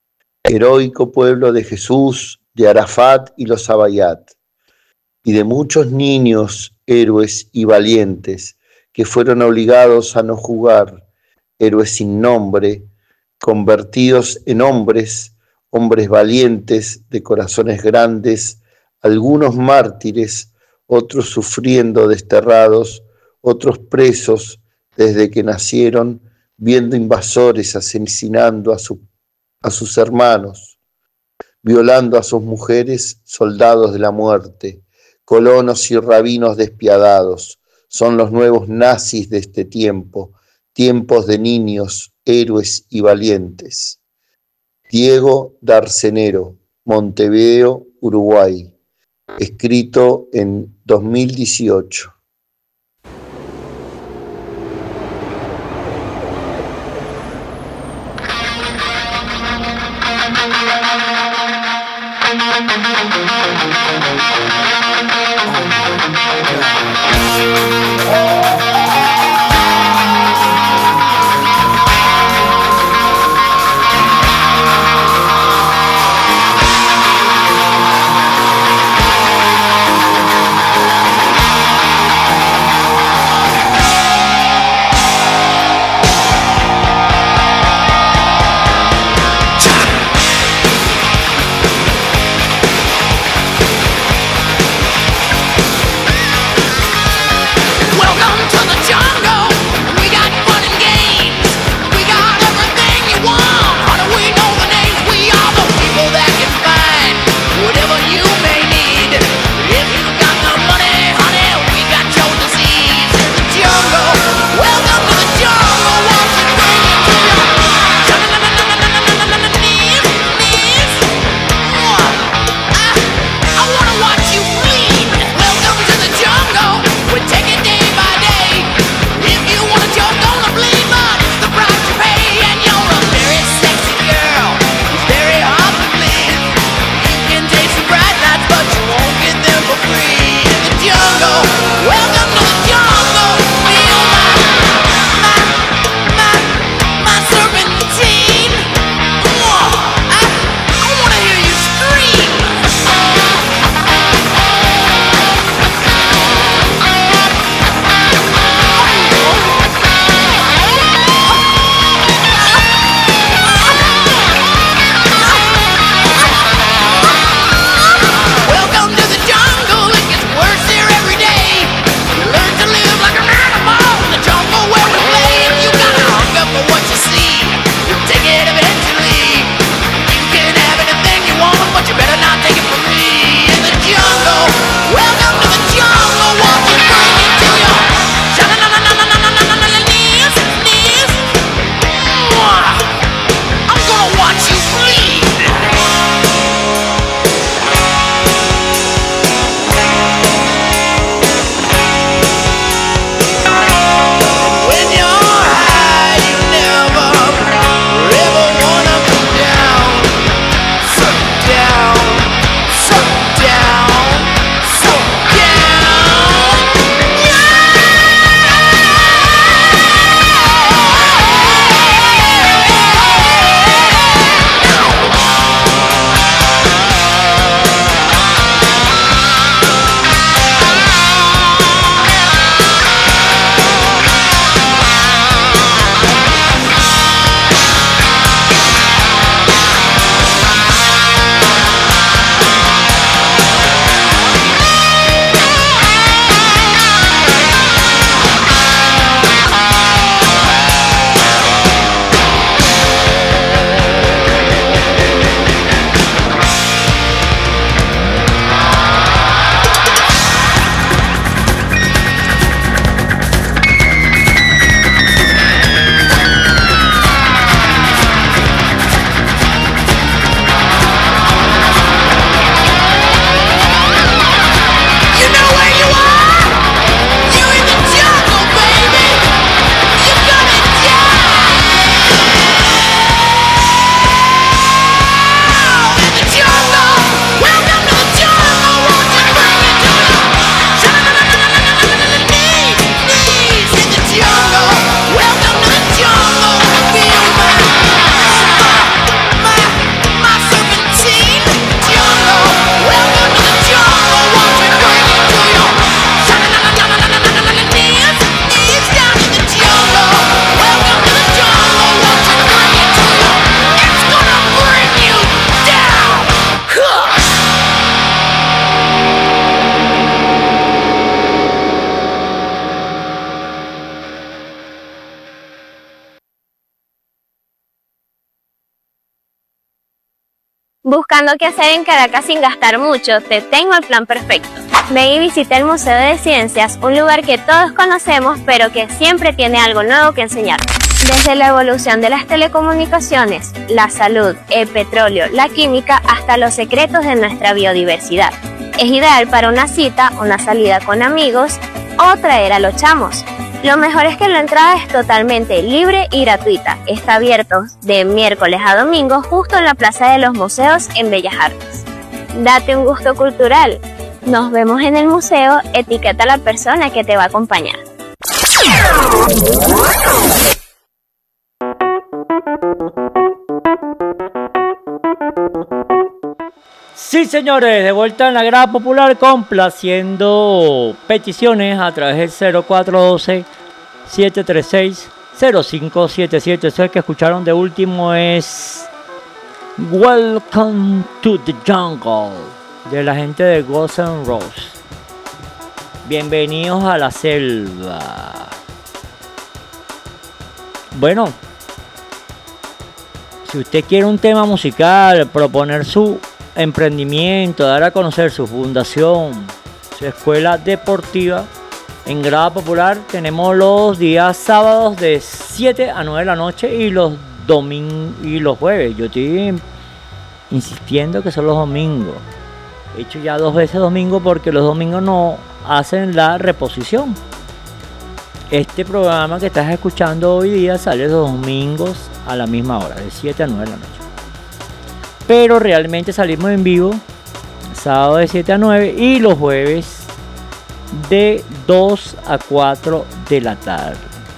Heroico pueblo de Jesús, de Arafat y los Abayat, y de muchos niños, héroes y valientes, que fueron obligados a no jugar, héroes sin nombre, convertidos en hombres, hombres valientes, de corazones grandes, algunos mártires, otros sufriendo desterrados, otros presos desde que nacieron, viendo invasores asesinando a sus hermanos, violando a sus mujeres, soldados de la muerte, colonos y rabinos despiadados, son los nuevos nazis de este tiempo, tiempos de niños, héroes y valientes. Diego Darcenero, Montevideo, Uruguay, escrito en 2018. Welcome to the jungle. Buscando qué hacer en Caracas sin gastar mucho, te tengo el plan perfecto. Ve y visita el Museo de Ciencias, un lugar que todos conocemos, pero que siempre tiene algo nuevo que enseñar. Desde la evolución de las telecomunicaciones, la salud, el petróleo, la química, hasta los secretos de nuestra biodiversidad. Es ideal para una cita, una salida con amigos o traer a los chamos. Lo mejor es que la entrada es totalmente libre y gratuita. Está abierto de miércoles a domingo justo en la Plaza de los Museos en Bellas Artes. Date un gusto cultural. Nos vemos en el museo. Etiqueta a la persona que te va a acompañar. Sí, señores, de vuelta en la grada popular, complaciendo peticiones a través del 0412-736-0577. Eso que escucharon de último es Welcome to the Jungle, de la gente de Guns N' Roses. Bienvenidos a la selva. Bueno, si usted quiere un tema musical, proponer su emprendimiento, dar a conocer su fundación, su escuela deportiva, en grada popular tenemos los días sábados de 7 a 9 de la noche y los domingos y los jueves. Yo estoy insistiendo que son los domingos. He hecho ya 2 veces domingo porque los domingos no hacen la reposición. Este programa que estás escuchando hoy día sale los domingos a la misma hora, de 7 a 9 de la noche. Pero realmente salimos en vivo sábado de 7 a 9 y los jueves de 2 a 4 de la tarde.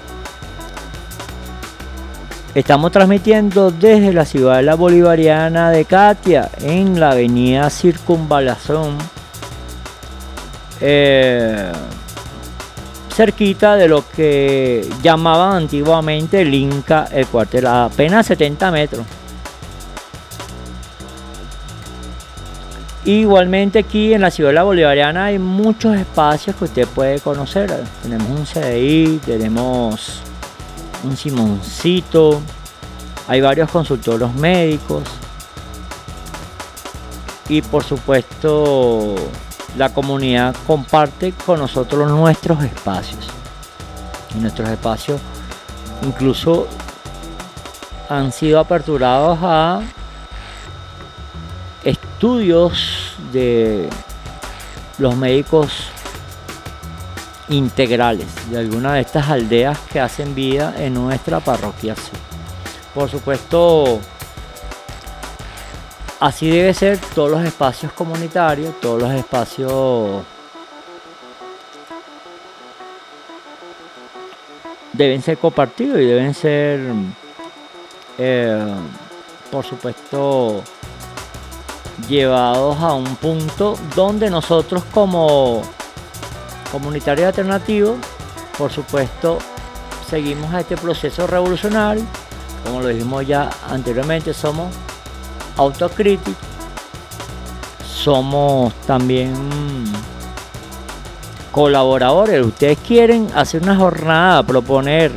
Estamos transmitiendo desde la ciudad de la Bolivariana de Catia, en la avenida Circunvalación, cerquita de lo que llamaban antiguamente el Inca, el cuartel, a apenas 70 metros. Igualmente aquí en la ciudad de la Bolivariana hay muchos espacios que usted puede conocer. Tenemos un CDI, tenemos un Simoncito, hay varios consultorios médicos y por supuesto la comunidad comparte con nosotros nuestros espacios. Y nuestros espacios incluso han sido aperturados a estudios de los médicos integrales de alguna de estas aldeas que hacen vida en nuestra parroquia. Por supuesto, así debe ser todos los espacios comunitarios, todos los espacios deben ser compartidos y deben ser, por supuesto, llevados a un punto donde nosotros como comunitarios alternativos, por supuesto, seguimos a este proceso revolucionario. Como lo dijimos ya anteriormente, somos autocríticos, somos también colaboradores. Ustedes quieren hacer una jornada, proponer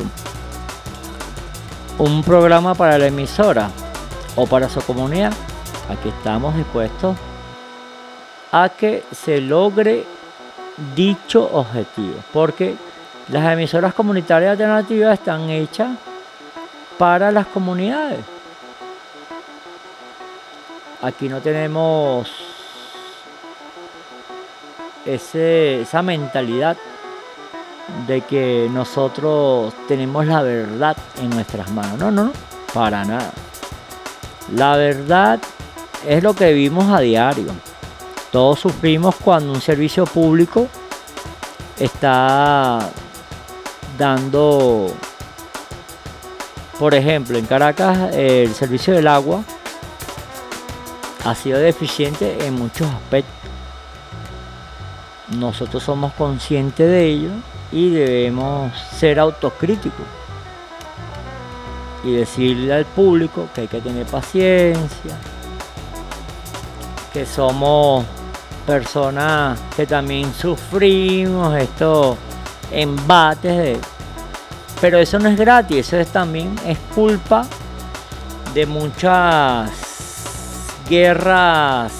un programa para la emisora o para su comunidad, aquí estamos dispuestos a que se logre dicho objetivo, porque las emisoras comunitarias alternativas están hechas para las comunidades. Aquí no tenemos esa mentalidad de que nosotros tenemos la verdad en nuestras manos. No, para nada. La verdad es lo que vivimos a diario. Todos sufrimos cuando un servicio público está dando, por ejemplo, en Caracas el servicio del agua ha sido deficiente en muchos aspectos. Nosotros somos conscientes de ello y debemos ser autocríticos y decirle al público que hay que tener paciencia, que somos personas que también sufrimos estos embates, pero eso no es gratis, eso también es culpa de muchas guerras,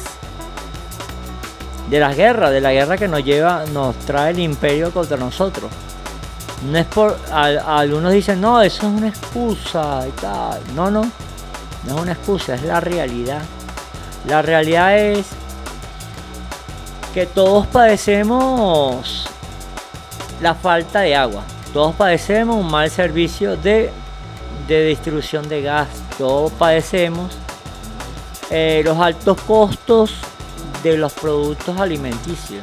de la guerra que nos trae el imperio contra nosotros. No es por, algunos dicen, no, eso es una excusa y tal. No es una excusa, es la realidad. La realidad es que todos padecemos la falta de agua, todos padecemos un mal servicio de distribución de gas, todos padecemos los altos costos de los productos alimenticios.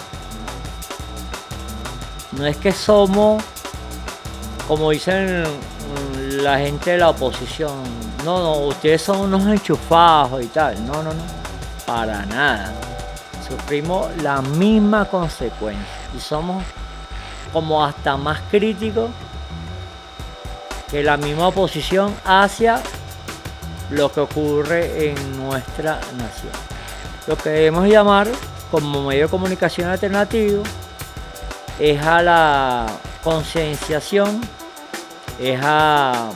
No es que somos, como dicen la gente de la oposición, no, ustedes son unos enchufados y tal. No, para nada. Sufrimos la misma consecuencia y somos como hasta más críticos que la misma oposición hacia lo que ocurre en nuestra nación. Lo que debemos llamar como medio de comunicación alternativo es a la concienciación, es a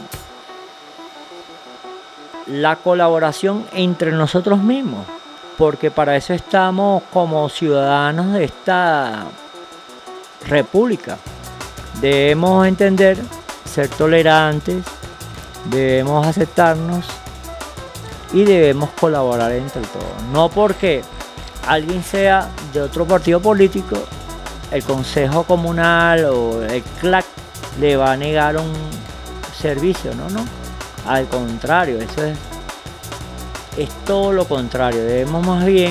la colaboración entre nosotros mismos, porque para eso estamos como ciudadanos de esta república. Debemos entender, ser tolerantes, debemos aceptarnos y debemos colaborar entre todos. No porque alguien sea de otro partido político, el Consejo Comunal o el CLAC le va a negar un servicio, no. Al contrario, eso es todo lo contrario. Debemos más bien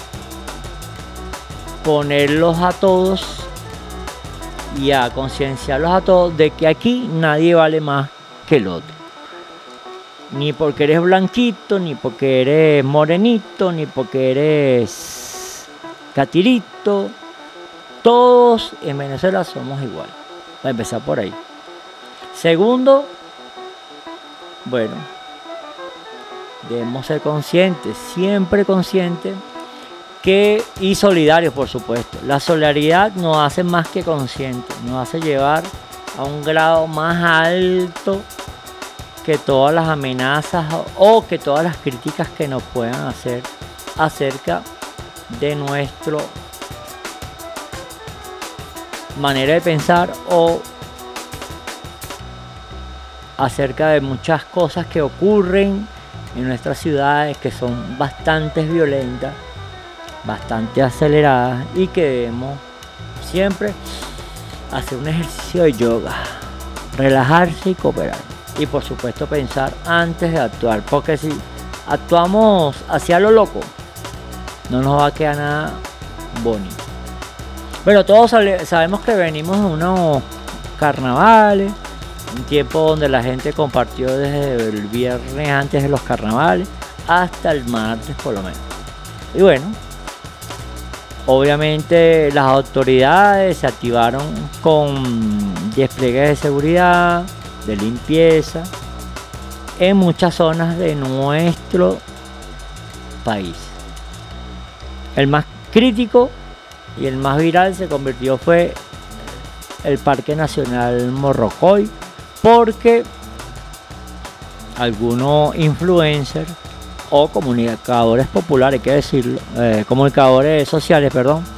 ponerlos a todos y a concienciarlos a todos de que aquí nadie vale más que el otro. Ni porque eres blanquito, ni porque eres morenito, ni porque eres catirito. Todos en Venezuela somos iguales. Para empezar por ahí. Segundo, bueno, debemos ser conscientes, siempre conscientes, y solidarios, por supuesto. La solidaridad nos hace más que conscientes, nos hace llevar a un grado más alto que todas las amenazas o que todas las críticas que nos puedan hacer acerca de nuestra manera de pensar o acerca de muchas cosas que ocurren en nuestras ciudades, que son bastante violentas, bastante aceleradas, y que debemos siempre hacer un ejercicio de yoga, relajarse y cooperar, y por supuesto pensar antes de actuar, porque si actuamos hacia lo loco no nos va a quedar nada bonito. Bueno, todos sabemos que venimos de unos carnavales, un tiempo donde la gente compartió desde el viernes antes de los carnavales hasta el martes por lo menos. Y bueno, obviamente las autoridades se activaron con despliegues de seguridad, de limpieza, en muchas zonas de nuestro país. El más crítico y el más viral fue el Parque Nacional Morrocoy, porque algunos influencers o comunicadores populares, hay que decirlo, comunicadores sociales,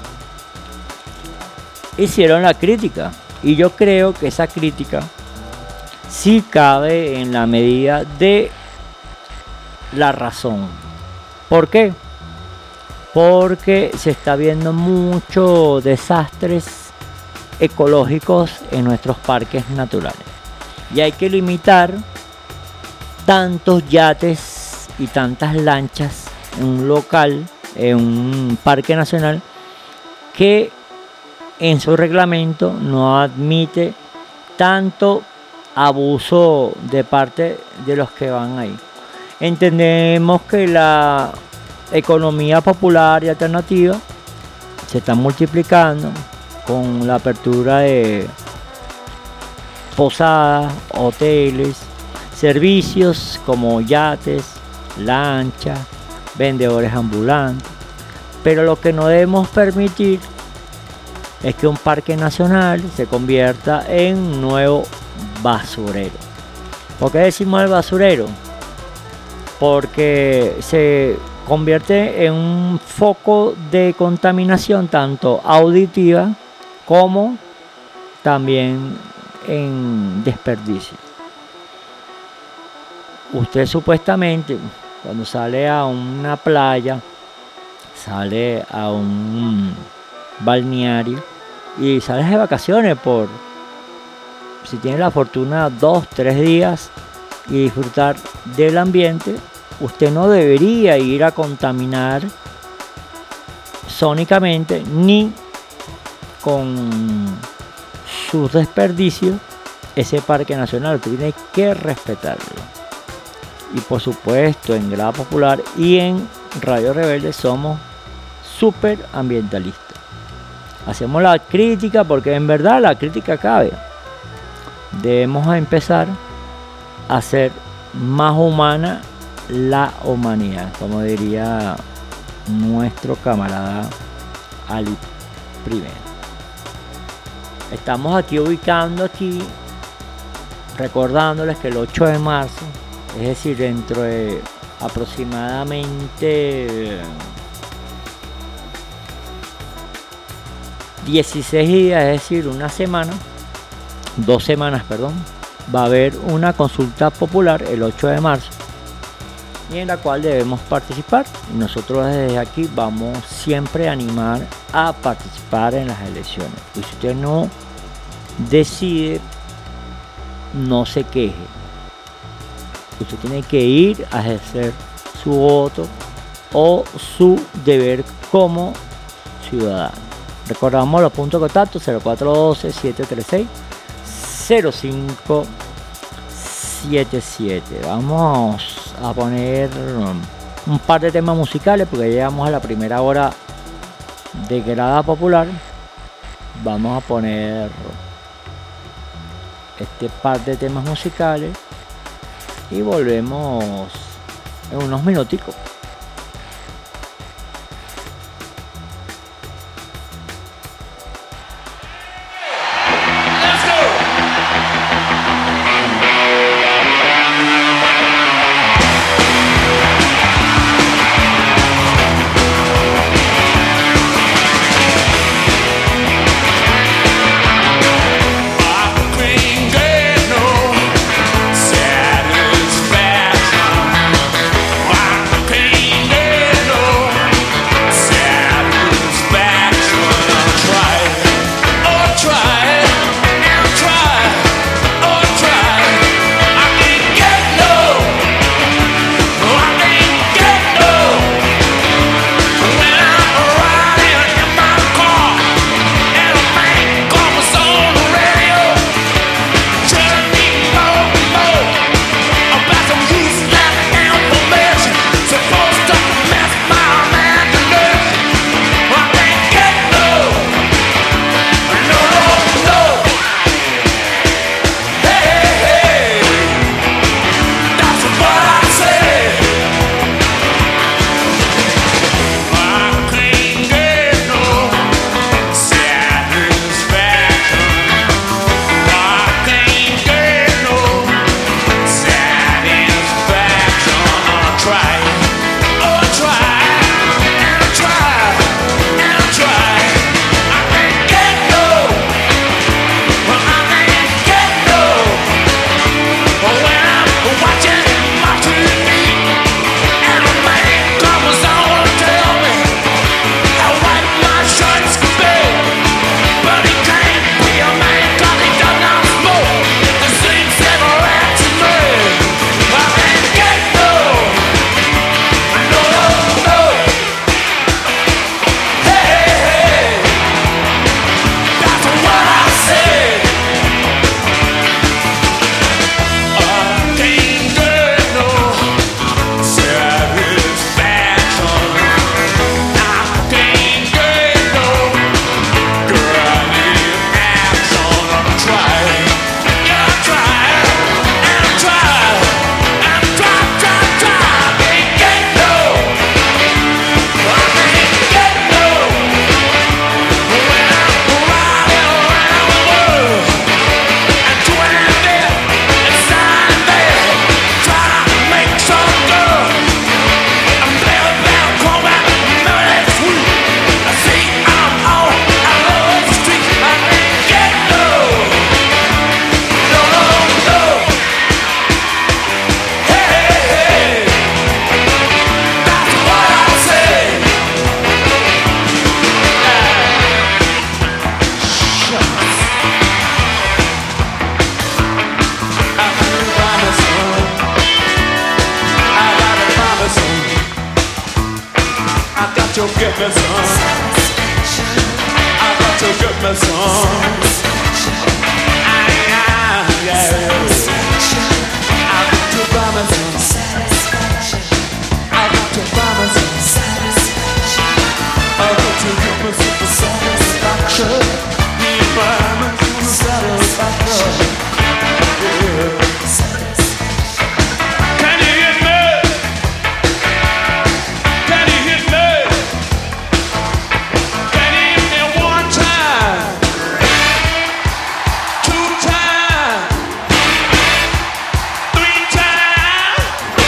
hicieron la crítica, y yo creo que esa crítica sí cabe en la medida de la razón. ¿Por qué? Porque se está viendo muchos desastres ecológicos en nuestros parques naturales, y hay que limitar tantos yates y tantas lanchas en un local, en un parque nacional, que en su reglamento no admite tanto abuso de parte de los que van ahí. Entendemos que la economía popular y alternativa se está multiplicando con la apertura de posadas, hoteles, servicios como yates, lanchas, vendedores ambulantes, pero lo que no debemos permitir es que un parque nacional se convierta en un nuevo basurero. ¿Por qué decimos el basurero? Porque se convierte en un foco de contaminación tanto auditiva como también en desperdicio. Usted supuestamente cuando sale a una playa, sale a un balneario y sales de vacaciones si tiene la fortuna 2-3 días y disfrutar del ambiente, usted no debería ir a contaminar sónicamente ni con sus desperdicios ese parque nacional. Usted tiene que respetarlo. Y por supuesto en Grada Popular y en Radio Rebelde somos súper ambientalistas. Hacemos la crítica porque en verdad la crítica cabe. Debemos empezar a hacer más humana la humanidad, como diría nuestro camarada Ali Primero. Estamos aquí recordándoles que el 8 de marzo, es decir, dentro de aproximadamente 16 días, es decir, 2 semanas, va a haber una consulta popular el 8 de marzo y en la cual debemos participar. Y nosotros desde aquí vamos siempre a animar a participar en las elecciones. Y si usted no decide, no se queje. Usted tiene que ir a ejercer su voto o su deber como ciudadano. Recordamos los puntos de contacto: 0412-736-0577. Vamos a poner un par de temas musicales porque llegamos a la primera hora de Grada Popular. Vamos a poner este par de temas musicales y volvemos en unos minuticos. Satisfaction. me some. I got to get me some. Yeah. I got to buy me some. I got to buy me some. I got to get me some satisfaction. Buy me some satisfaction. Yeah. Can you hear me? Can you hear me? Can you hear me one time? Two times? Three times?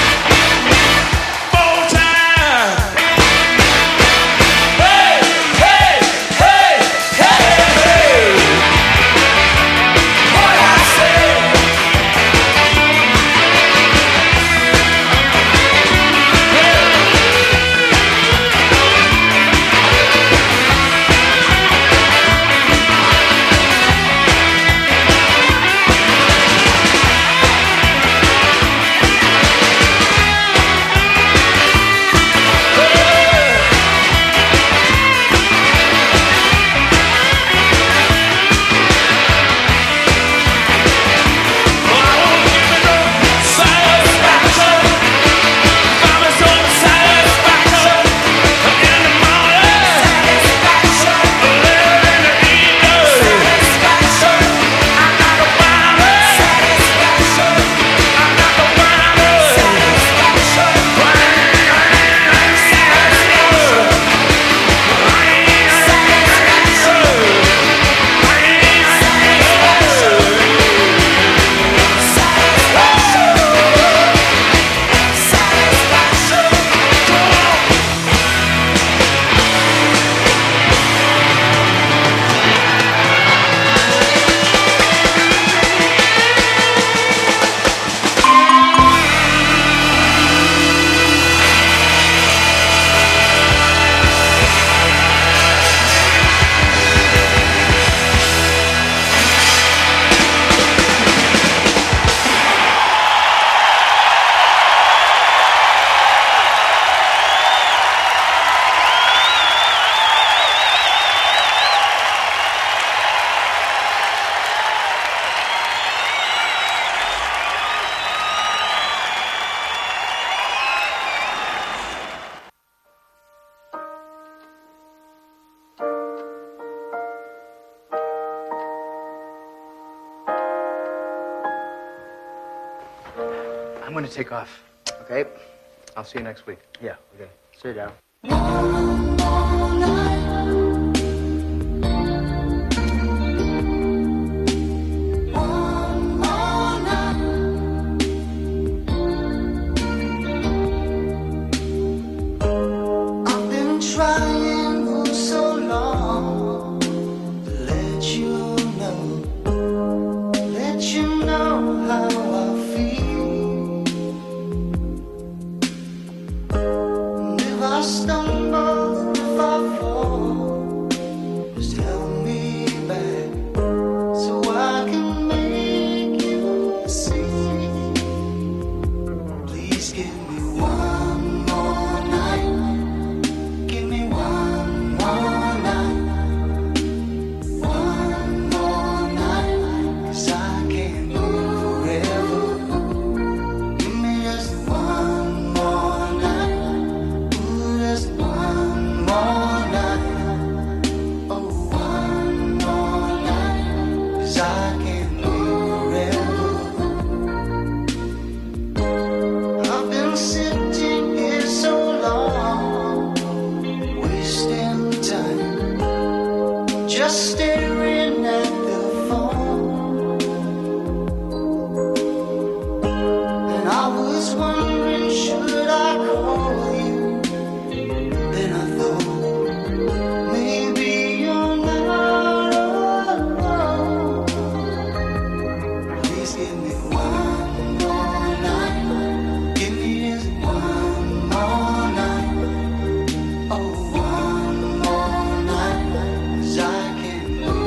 Four times? Hey, hey, hey, hey, hey. What I say? I'm gonna take off, okay? I'll see you next week. Yeah, okay. See you, Darryl. I've been trying for so long to let you know how I feel. And if I stumble, if I fall, just help me back so I can make you see. Please give me one more night. Give me one more night. One more night. 'Cause I can't live forever. Give me just one more night. Ooh, just one more night. Oh, one more night. 'Cause I can't live forever. I've been sitting here so long, wasting time, just staring at the phone. And I was wondering, should I call you? Then I thought, maybe you're not alone. Please give me one more night. Give me just one more night. Oh, one more night. 'Cause I can't live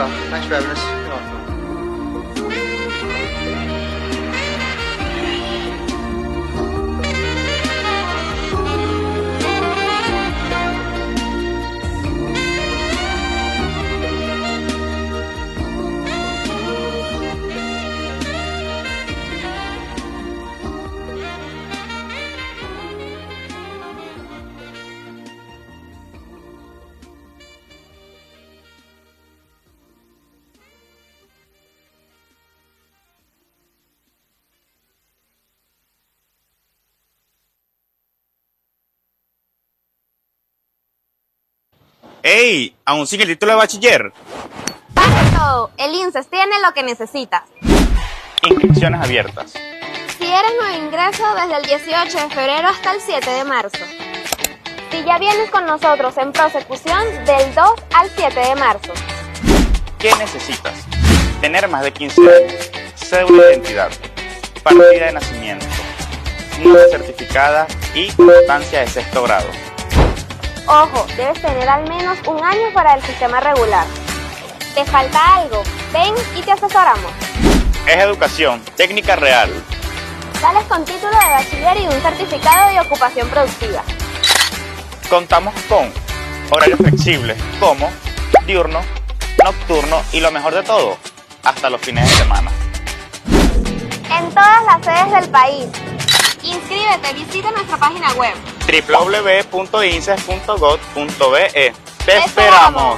well. Thanks for having us. You're welcome. ¡Ey! ¿Aún sigue el título de bachiller? ¡Paso! El INSES tiene lo que necesitas. Inscripciones abiertas. Si eres nuevo ingreso, desde el 18 de febrero hasta el 7 de marzo. Si ya vienes con nosotros en prosecución, del 2 al 7 de marzo. ¿Qué necesitas? Tener más de 15 años, cédula de identidad, partida de nacimiento, nota certificada y constancia de sexto grado. Ojo, debes tener al menos un año para el sistema regular. ¿Te falta algo? Ven y te asesoramos. Es educación, técnica real. Sales con título de bachiller y un certificado de ocupación productiva. Contamos con horarios flexibles como diurno, nocturno y lo mejor de todo, hasta los fines de semana. En todas las sedes del país. Inscríbete, visita nuestra página web www.inses.gov.be. ¡Te esperamos!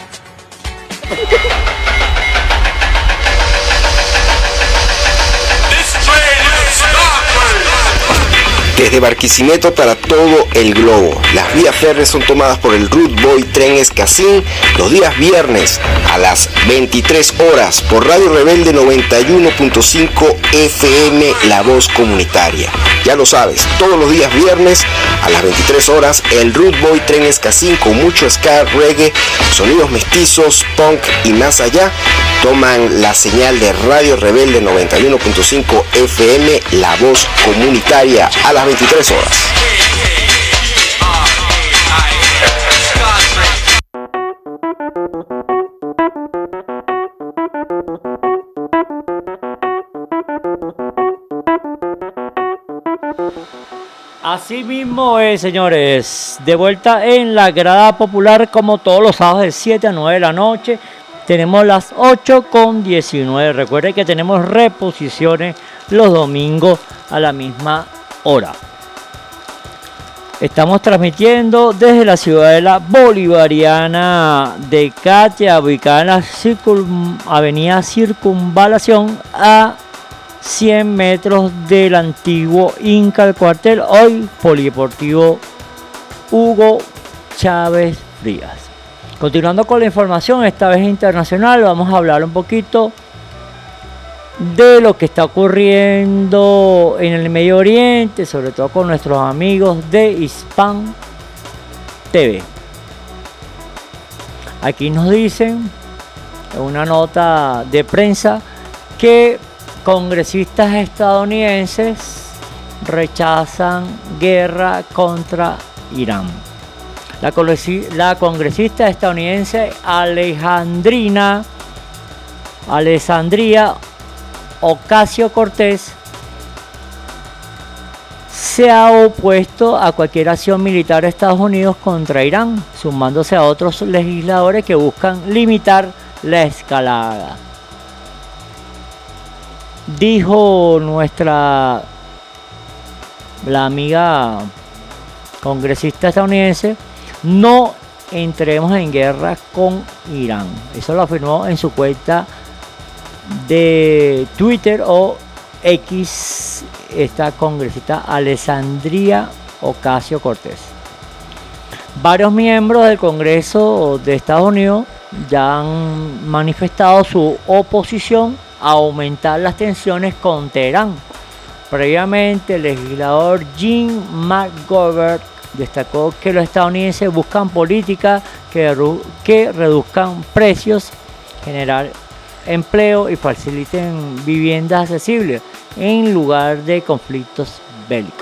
Desde Barquisimeto para todo el globo, las vías férreas son tomadas por el Root Boy Tren Escacín los días viernes a las 23 horas por Radio Rebelde 91.5 FM, La Voz Comunitaria. Ya lo sabes, todos los días viernes a las 23 horas el Root Boy Tren Escacín con mucho ska, reggae, sonidos mestizos, punk y más allá toman la señal de Radio Rebelde 91.5 FM, La Voz Comunitaria, a las 23 horas. Así mismo es, señores, de vuelta en la grada popular como todos los sábados de 7 a 9 de la noche. Tenemos las 8:19. Recuerden que tenemos reposiciones los domingos a la misma hora. Estamos transmitiendo desde la ciudadela bolivariana de Catia, ubicada en la avenida Circunvalación, a 100 metros del antiguo Inca del Cuartel, hoy Polideportivo Hugo Chávez Frías. Continuando con la información, esta vez internacional, vamos a hablar un poquito de lo que está ocurriendo en el Medio Oriente, sobre todo con nuestros amigos de Hispan TV. Aquí nos dicen en una nota de prensa que congresistas estadounidenses rechazan guerra contra Irán. La congresista estadounidense Alexandria Ocasio-Cortez se ha opuesto a cualquier acción militar de Estados Unidos contra Irán, sumándose a otros legisladores que buscan limitar la escalada. Dijo la amiga congresista estadounidense: no entremos en guerra con Irán. Eso lo afirmó en su cuenta de Twitter o X esta congresista Alexandria Ocasio-Cortez. Varios miembros del Congreso de Estados Unidos ya han manifestado su oposición a aumentar las tensiones con Teherán. Previamente, el legislador Jim McGovern destacó que los estadounidenses buscan políticas que reduzcan precios, generar empleo y faciliten viviendas accesibles en lugar de conflictos bélicos.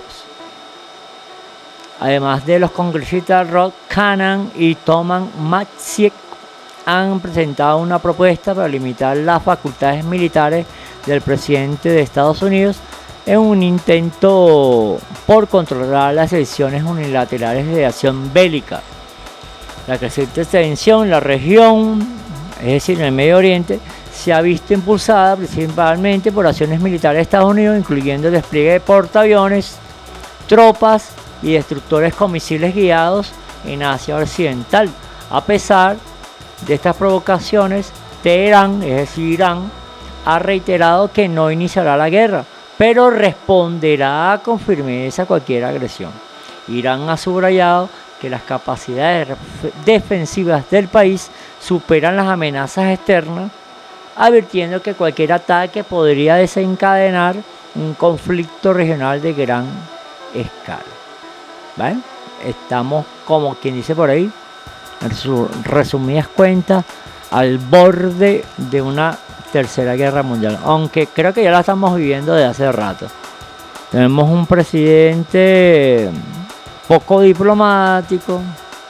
Además de los congresistas Rod Cannon y Thomas Maciek, han presentado una propuesta para limitar las facultades militares del presidente de Estados Unidos en un intento por controlar las decisiones unilaterales de acción bélica. La creciente tensión en la región, es decir, en el Medio Oriente, se ha visto impulsada principalmente por acciones militares de Estados Unidos, incluyendo el despliegue de portaaviones, tropas y destructores con misiles guiados en Asia Occidental. A pesar de estas provocaciones, Teherán, es decir, Irán, ha reiterado que no iniciará la guerra, pero responderá con firmeza a cualquier agresión. Irán ha subrayado que las capacidades defensivas del país superan las amenazas externas, advirtiendo que cualquier ataque podría desencadenar un conflicto regional de gran escala. ¿Vale? Estamos, como quien dice por ahí, en sus resumidas cuentas, al borde de una tercera guerra mundial, aunque creo que ya la estamos viviendo desde hace rato. Tenemos un presidente poco diplomático,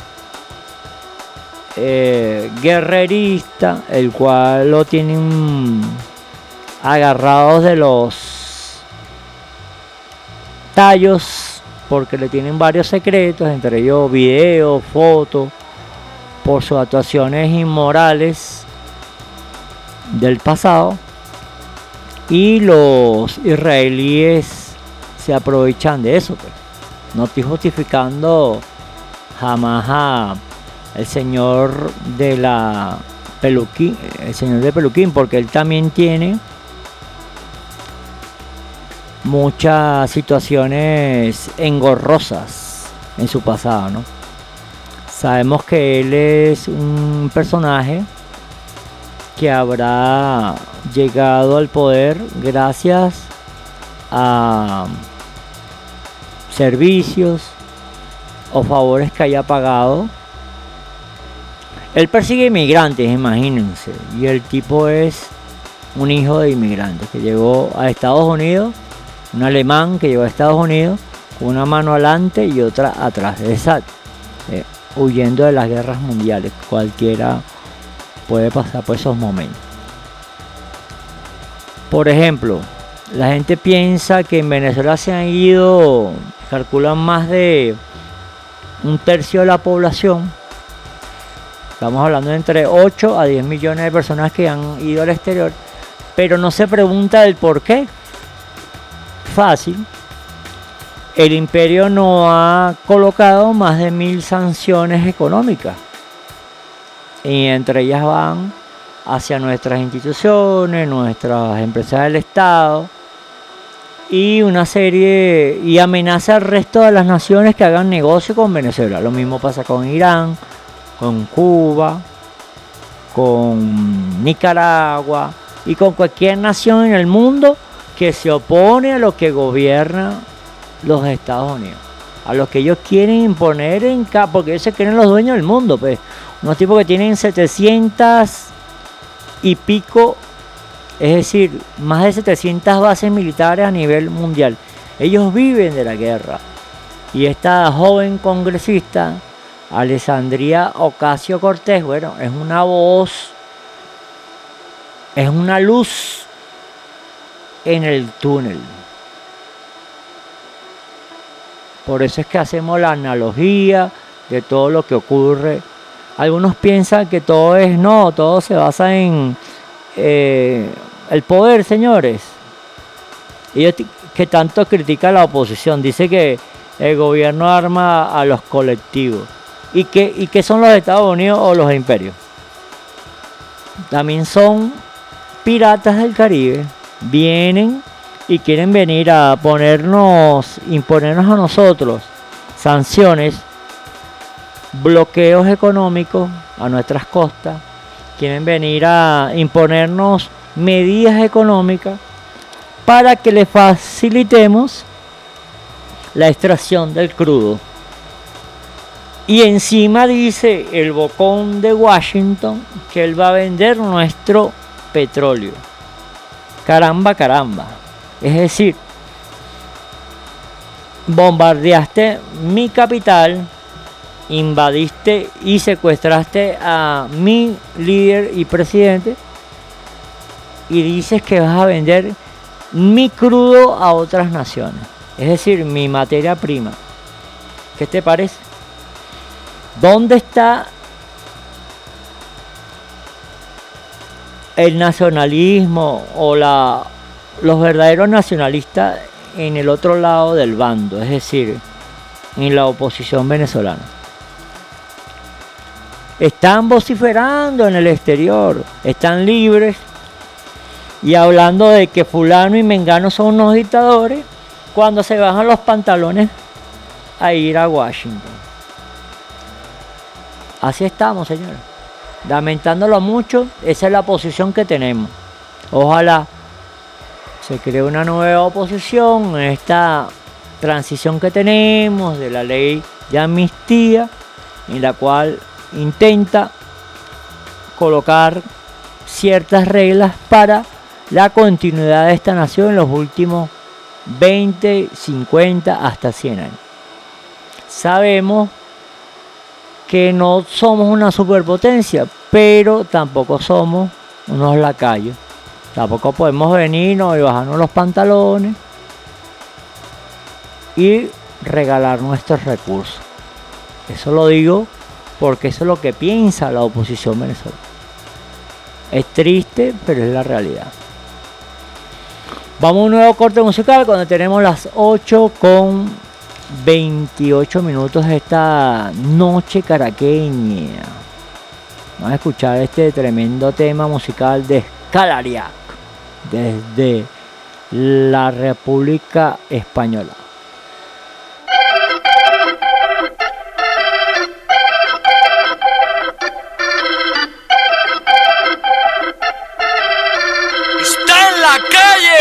guerrerista, el cual lo tienen agarrados de los tallos porque le tienen varios secretos, entre ellos videos, fotos, por sus actuaciones inmorales del pasado, y los israelíes se aprovechan de eso, pues. No estoy justificando jamás el señor de la Peluquín, el señor de Peluquín, porque él también tiene muchas situaciones engorrosas en su pasado, ¿no? Sabemos que él es un personaje que habrá llegado al poder gracias a servicios o favores que haya pagado. Él persigue inmigrantes, imagínense, y el tipo es un hijo de inmigrantes que llegó a Estados Unidos, un alemán que llegó a Estados Unidos con una mano adelante y otra atrás, exacto, huyendo de las guerras mundiales. Cualquiera puede pasar por esos momentos. Por ejemplo, la gente piensa que en Venezuela se han ido, calculan más de un tercio de la población. Estamos hablando de entre 8 a 10 millones de personas que han ido al exterior, pero no se pregunta el por qué. Fácil. El imperio no ha colocado más de 1000 sanciones económicas, y entre ellas van hacia nuestras instituciones, nuestras empresas del Estado, y una serie, y amenaza al resto de las naciones que hagan negocio con Venezuela. Lo mismo pasa con Irán, con Cuba, con Nicaragua y con cualquier nación en el mundo que se opone a lo que gobierna los Estados Unidos, a lo que ellos quieren imponer porque ellos se creen los dueños del mundo, pues. Unos tipos que tienen 700 y pico, es decir, más de 700 bases militares a nivel mundial. Ellos viven de la guerra. Y esta joven congresista, Alexandria Ocasio-Cortez, bueno, es una voz, es una luz en el túnel. Por eso es que hacemos la analogía de todo lo que ocurre. Algunos piensan que todo se basa en el poder, señores. Ellos que tanto critica la oposición, dice que el gobierno arma a los colectivos. ¿Y qué son los Estados Unidos o los imperios? También son piratas del Caribe. Vienen y quieren venir a imponernos a nosotros sanciones, bloqueos económicos a nuestras costas. Quieren venir a imponernos medidas económicas para que le facilitemos la extracción del crudo. Y encima dice el bocón de Washington que él va a vender nuestro petróleo. Caramba. Es decir, bombardeaste mi capital, invadiste y secuestraste a mi líder y presidente y dices que vas a vender mi crudo a otras naciones, es decir, mi materia prima. ¿Qué te parece? ¿Dónde está el nacionalismo o los verdaderos nacionalistas en el otro lado del bando, es decir, en la oposición venezolana? Están vociferando en el exterior, están libres y hablando de que fulano y mengano son unos dictadores cuando se bajan los pantalones a ir a Washington. Así estamos, señores. Lamentándolo mucho, esa es la posición que tenemos. Ojalá se cree una nueva oposición en esta transición que tenemos de la ley de amnistía, en la cual intenta colocar ciertas reglas para la continuidad de esta nación en los últimos 20, 50, hasta 100 años. Sabemos que no somos una superpotencia, pero tampoco somos unos lacayos. Tampoco podemos venirnos y bajarnos los pantalones y regalar nuestros recursos. Eso lo digo porque eso es lo que piensa la oposición venezolana. Es triste, pero es la realidad. Vamos a un nuevo corte musical cuando tenemos las 8:28 de esta noche caraqueña. Vamos a escuchar este tremendo tema musical de Scalariac desde la República Española. Está en la calle.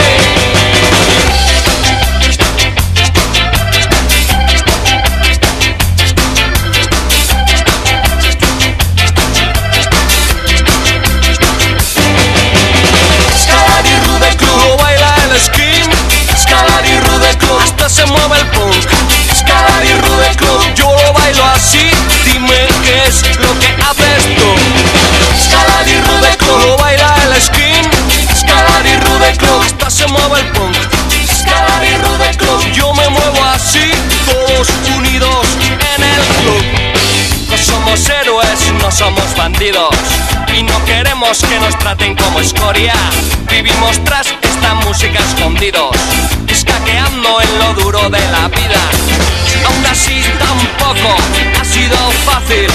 Scalari Rude Club lo baila el skin. Scalari Rude Club hasta se mueve el punk. Scalari Rude Club yo lo bailo así. Dime qué es lo que haces tú. Scalari Rude Club lo baila el skin. Scalari Rude Club hasta se mueve el punk. Scalari Rude Club yo me muevo así. Todos unidos en el club. No somos héroes, no somos bandidos y no queremos que nos traten como escoria. Vivimos tras esta música escondidos, escaqueando en lo duro de la vida. Aún así tampoco ha sido fácil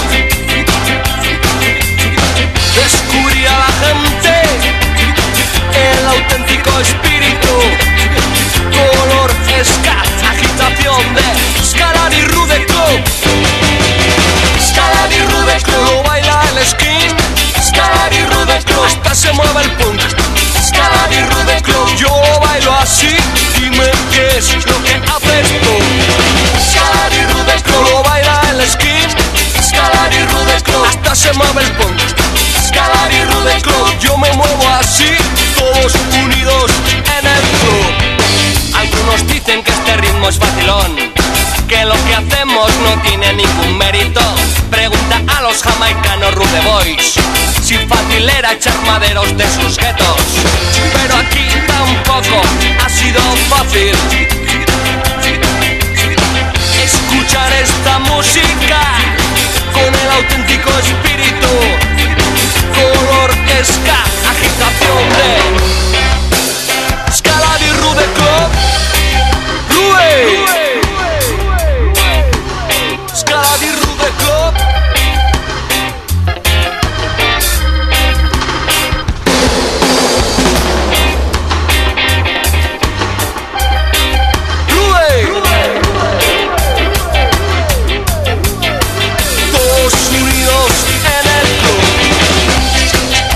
descubrir a la gente el auténtico espíritu. Color, ska, agitación de Scalari Rude Club. Scalari Rude Club lo baila el skin. Scalari Rude Club hasta se mueve el punk. Scalari Rude Club yo lo bailo así. Dime qué es lo que haces tú. Scalari Rude Club lo baila el skin. Scalari Rude Club hasta se mueve el punk. Scalari Rude Club yo me muevo así. Todos unidos en el club. Algunos dicen que este ritmo es vacilón, que lo que hacemos no tiene ningún mérito. Pregunta a los jamaicanos Rude Boys si fácil era echar maderos de sus guetos. Pero aquí tampoco ha sido fácil escuchar esta música con el auténtico espíritu. Color, ska, agitación de Scalari Rude Club. Rude Scalari Rude Club. Todos unidos en el club.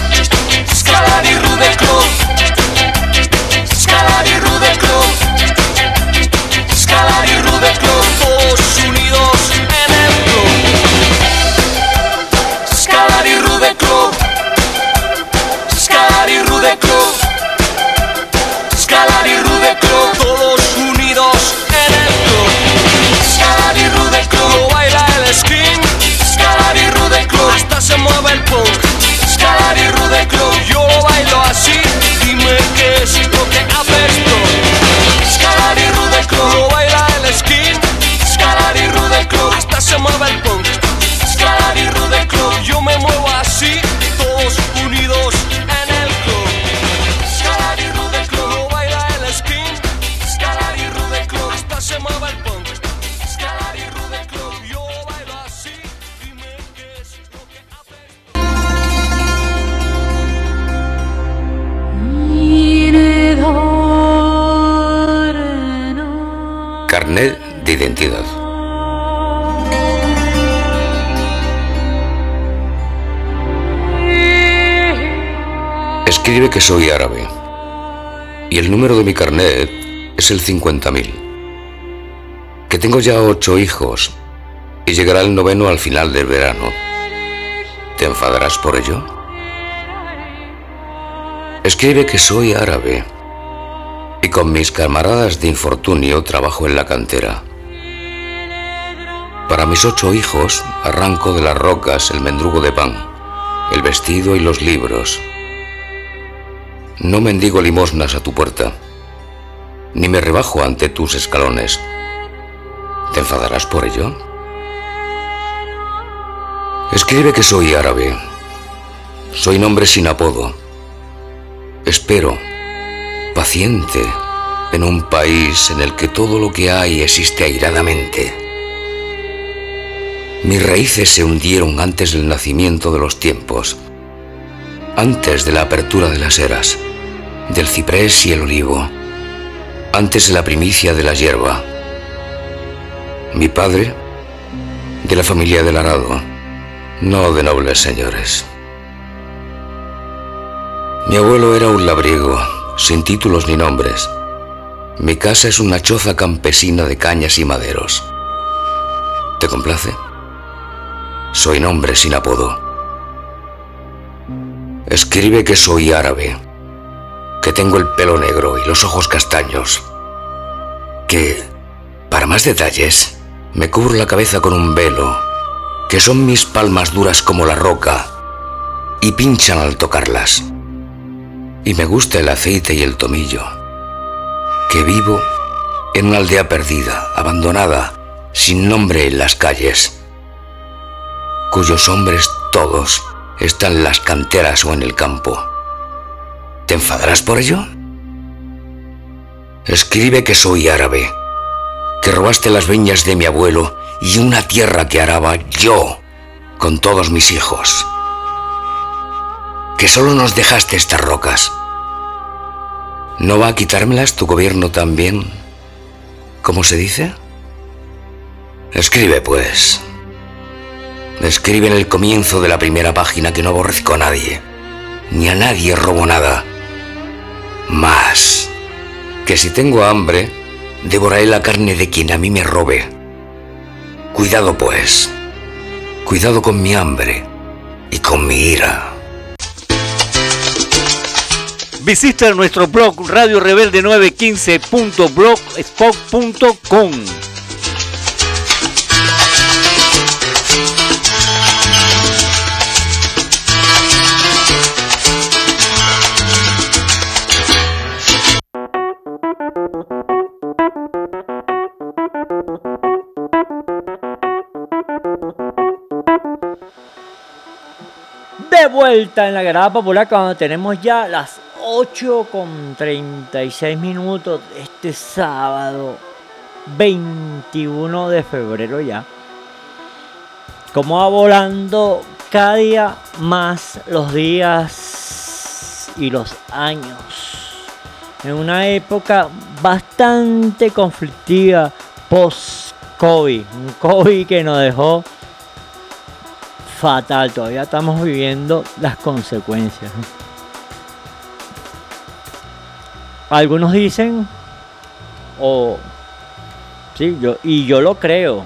carnet de identidad. Escribe que soy árabe y el número de mi carnet es el 50.000. Que tengo ya 8 hijos y llegará el 9º al final del verano. ¿Te enfadarás por ello? Escribe que soy árabe y con mis camaradas de infortunio trabajo en la cantera. Para mis 8 hijos arranco de las rocas el mendrugo de pan, el vestido y los libros. No mendigo limosnas a tu puerta, ni me rebajo ante tus escalones. ¿Te enfadarás por ello? Escribe que soy árabe. Soy nombre sin apodo. Espero, paciente, en un país en el que todo lo que hay existe airadamente. Mis raíces se hundieron antes del nacimiento de los tiempos, antes de la apertura de las eras, del ciprés y el olivo, antes de la primicia de la hierba. Mi padre, de la familia del arado, no de nobles señores. Mi abuelo era un labriego, sin títulos ni nombres. Mi casa es una choza campesina de cañas y maderos. ¿Te complace? Soy nombre sin apodo. Escribe que soy árabe, que tengo el pelo negro y los ojos castaños, que, para más detalles, me cubro la cabeza con un velo, que son mis palmas duras como la roca y pinchan al tocarlas. Y me gusta el aceite y el tomillo, que vivo en una aldea perdida, abandonada, sin nombre en las calles, cuyos hombres todos están en las canteras o en el campo. ¿Te enfadarás por ello? Escribe que soy árabe, que robaste las viñas de mi abuelo y una tierra que araba yo con todos mis hijos, que solo nos dejaste estas rocas. ¿No va a quitármelas tu gobierno también, como se dice? Escribe, pues. Escribe en el comienzo de la primera página que no aborrezco a nadie, ni a nadie robo nada. Más que si tengo hambre, devoraré la carne de quien a mí me robe. Cuidado, pues. Cuidado con mi hambre y con mi ira. Visita nuestro blog Radio Rebelde 915.blogspot.com. De vuelta en la grada popular cuando tenemos ya las 8:36 este sábado 21 de febrero ya. Como va volando cada día más los días y los años. En una época bastante conflictiva post-COVID. Un COVID que nos dejó fatal. Todavía estamos viviendo las consecuencias. Algunos dicen, yo lo creo,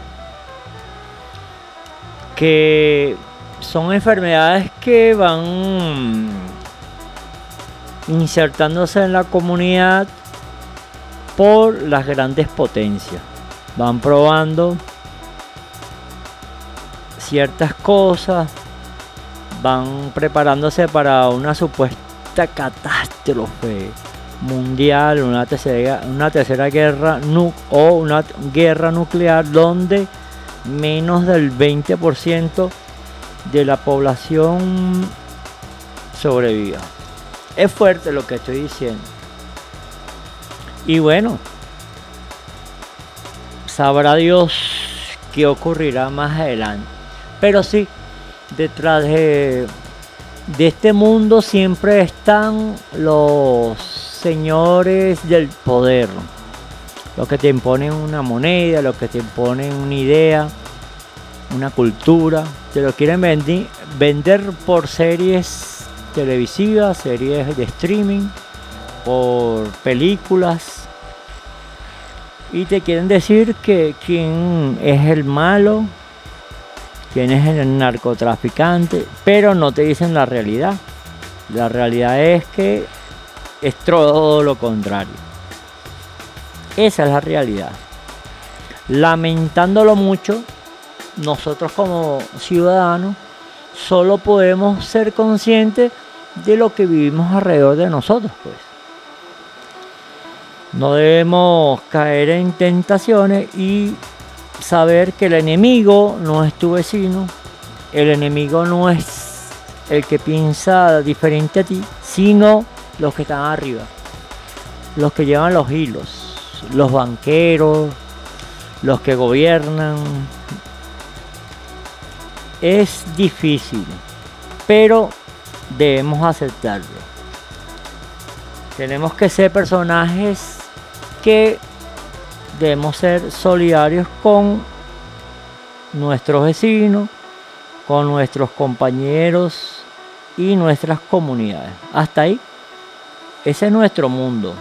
que son enfermedades que van insertándose en la comunidad por las grandes potencias. Van probando ciertas cosas, van preparándose para una supuesta catástrofe mundial, una tercera guerra o una guerra nuclear donde menos del 20% de la población sobreviva. Es fuerte lo que estoy diciendo. Y bueno, sabrá Dios qué ocurrirá más adelante. Pero sí, detrás de este mundo siempre están los señores del poder. Los que te imponen una moneda, los que te imponen una idea, una cultura. Te lo quieren vender por series televisivas, series de streaming, por películas. Y te quieren decir que quién es el malo, quién es el narcotraficante, pero no te dicen la realidad. La realidad es que es todo lo contrario. Esa es la realidad. Lamentándolo mucho, nosotros como ciudadanos solo podemos ser conscientes de lo que vivimos alrededor de nosotros, pues. No debemos caer en tentaciones y saber que el enemigo no es tu vecino, el enemigo no es el que piensa diferente a ti, sino los que están arriba, los que llevan los hilos, los banqueros, los que gobiernan. Es difícil, pero debemos aceptarlo. Tenemos que ser personajes que debemos ser solidarios con nuestros vecinos, con nuestros compañeros y nuestras comunidades. Hasta ahí. Ese es nuestro mundo.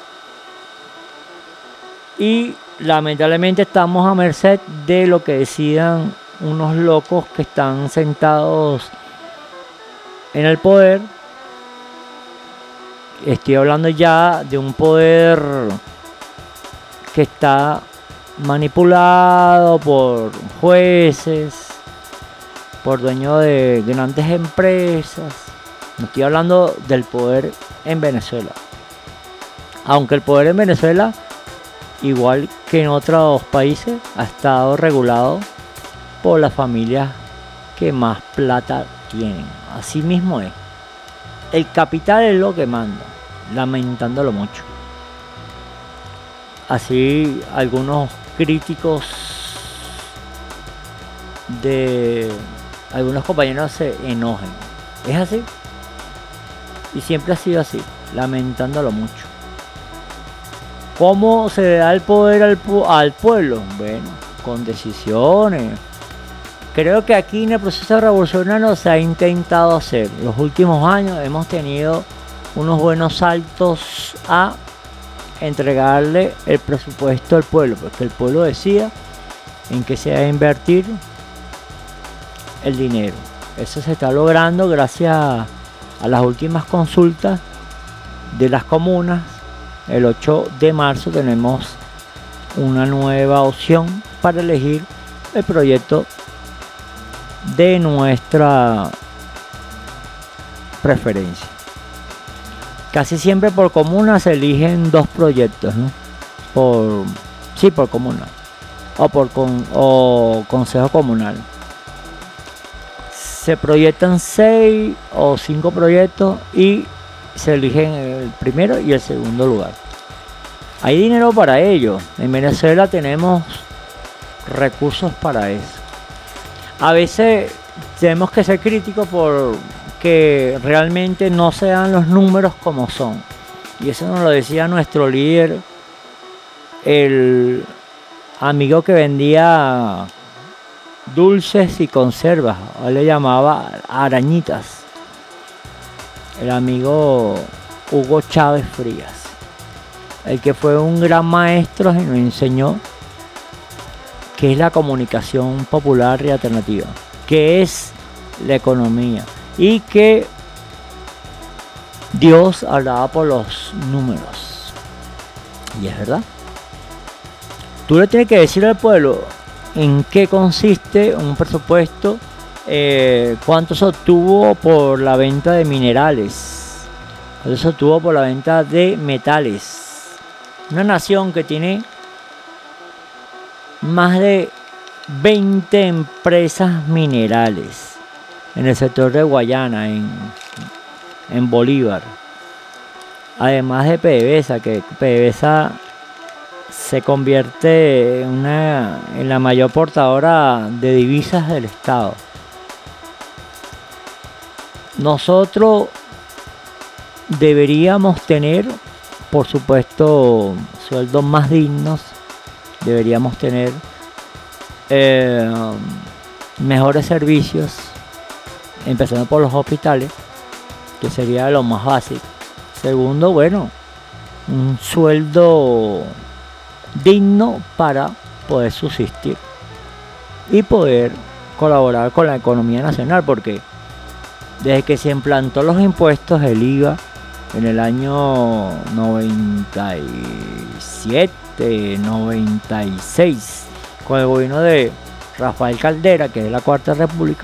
Y lamentablemente estamos a merced de lo que decidan unos locos que están sentados en el poder. Estoy hablando ya de un poder que está manipulado por jueces, por dueños de grandes empresas. No estoy hablando del poder en Venezuela. Aunque el poder en Venezuela, igual que en otros países, ha estado regulado por las familias que más plata tienen. Así mismo es. El capital es lo que manda, lamentándolo mucho. Así algunos críticos de algunos compañeros se enojen. Es así. Y siempre ha sido así, lamentándolo mucho. ¿Cómo se le da el poder al pueblo? Bueno, con decisiones. Creo que aquí en el proceso revolucionario se ha intentado hacer. Los últimos años hemos tenido unos buenos saltos a entregarle el presupuesto al pueblo, porque el pueblo decida en qué se va a invertir el dinero. Eso se está logrando gracias a las últimas consultas de las comunas. El 8 de marzo tenemos una nueva opción para elegir el proyecto de nuestra preferencia. Casi siempre por comuna se eligen dos proyectos, ¿no? Por comuna o consejo comunal. Se proyectan 6 o 5 proyectos y se eligen el primero y el segundo lugar. Hay dinero para ello. En Venezuela tenemos recursos para eso. A veces tenemos que ser críticos porque realmente no se dan los números como son. Y eso nos lo decía nuestro líder, el amigo que vendía dulces y conservas, él le llamaba arañitas, el amigo Hugo Chávez Frías, el que fue un gran maestro y nos enseñó qué es la comunicación popular y alternativa, qué es la economía y que Dios hablaba por los números. Y es verdad. Tú le tienes que decir al pueblo en qué consiste un presupuesto, cuánto se obtuvo por la venta de minerales, cuánto se obtuvo por la venta de metales. Una nación que tiene más de 20 empresas minerales en el sector de Guayana, en Bolívar. Además de PDVSA, que PDVSA se convierte en la mayor portadora de divisas del Estado. Nosotros deberíamos tener, por supuesto, sueldos más dignos, deberíamos tener mejores servicios, empezando por los hospitales, que sería lo más básico. Segundo, bueno, un sueldo digno para poder subsistir y poder colaborar con la economía nacional, porque desde que se implantó los impuestos, el IVA, en el año 97, 96, con el gobierno de Rafael Caldera, que es la Cuarta República,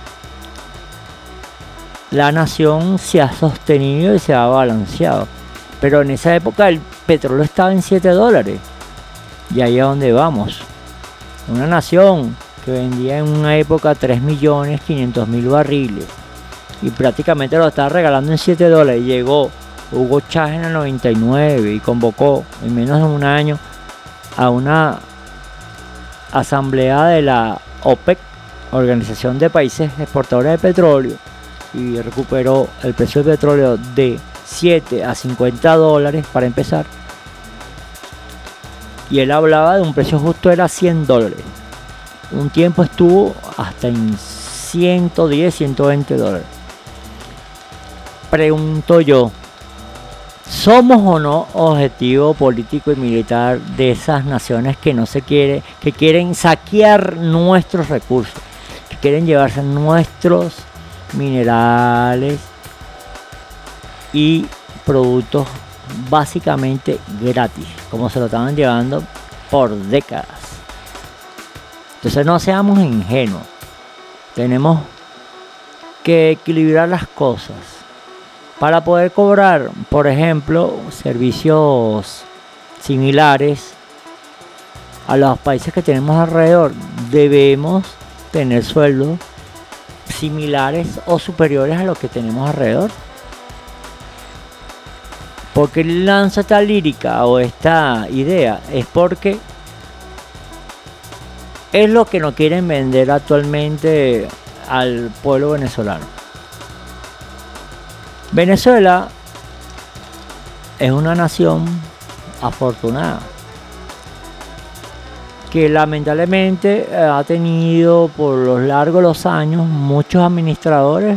la nación se ha sostenido y se ha balanceado. Pero en esa época el petróleo estaba en $7. Y ahí es donde vamos. Una nación que vendía en una época 3.500.000 barriles y prácticamente lo estaba regalando en $7. Y llegó Hugo Chávez en el 99 y convocó en menos de un año a una asamblea de la OPEC, Organización de Países Exportadores de Petróleo, y recuperó el precio del petróleo de $7 a $50 para empezar. Y él hablaba de un precio justo, era $100. Un tiempo estuvo hasta en 110, $120. Pregunto yo, ¿somos o no objetivo político y militar de esas naciones que no se quiere, que quieren saquear nuestros recursos, que quieren llevarse nuestros minerales y productos básicamente gratis, como se lo estaban llevando por décadas? Entonces no seamos ingenuos, tenemos que equilibrar las cosas para poder cobrar, por ejemplo, servicios similares a los países que tenemos alrededor. Debemos tener sueldos similares o superiores a los que tenemos alrededor. Porque lanza esta lírica o esta idea es porque es lo que nos quieren vender actualmente al pueblo venezolano. Venezuela es una nación afortunada que lamentablemente ha tenido por los largos los años muchos administradores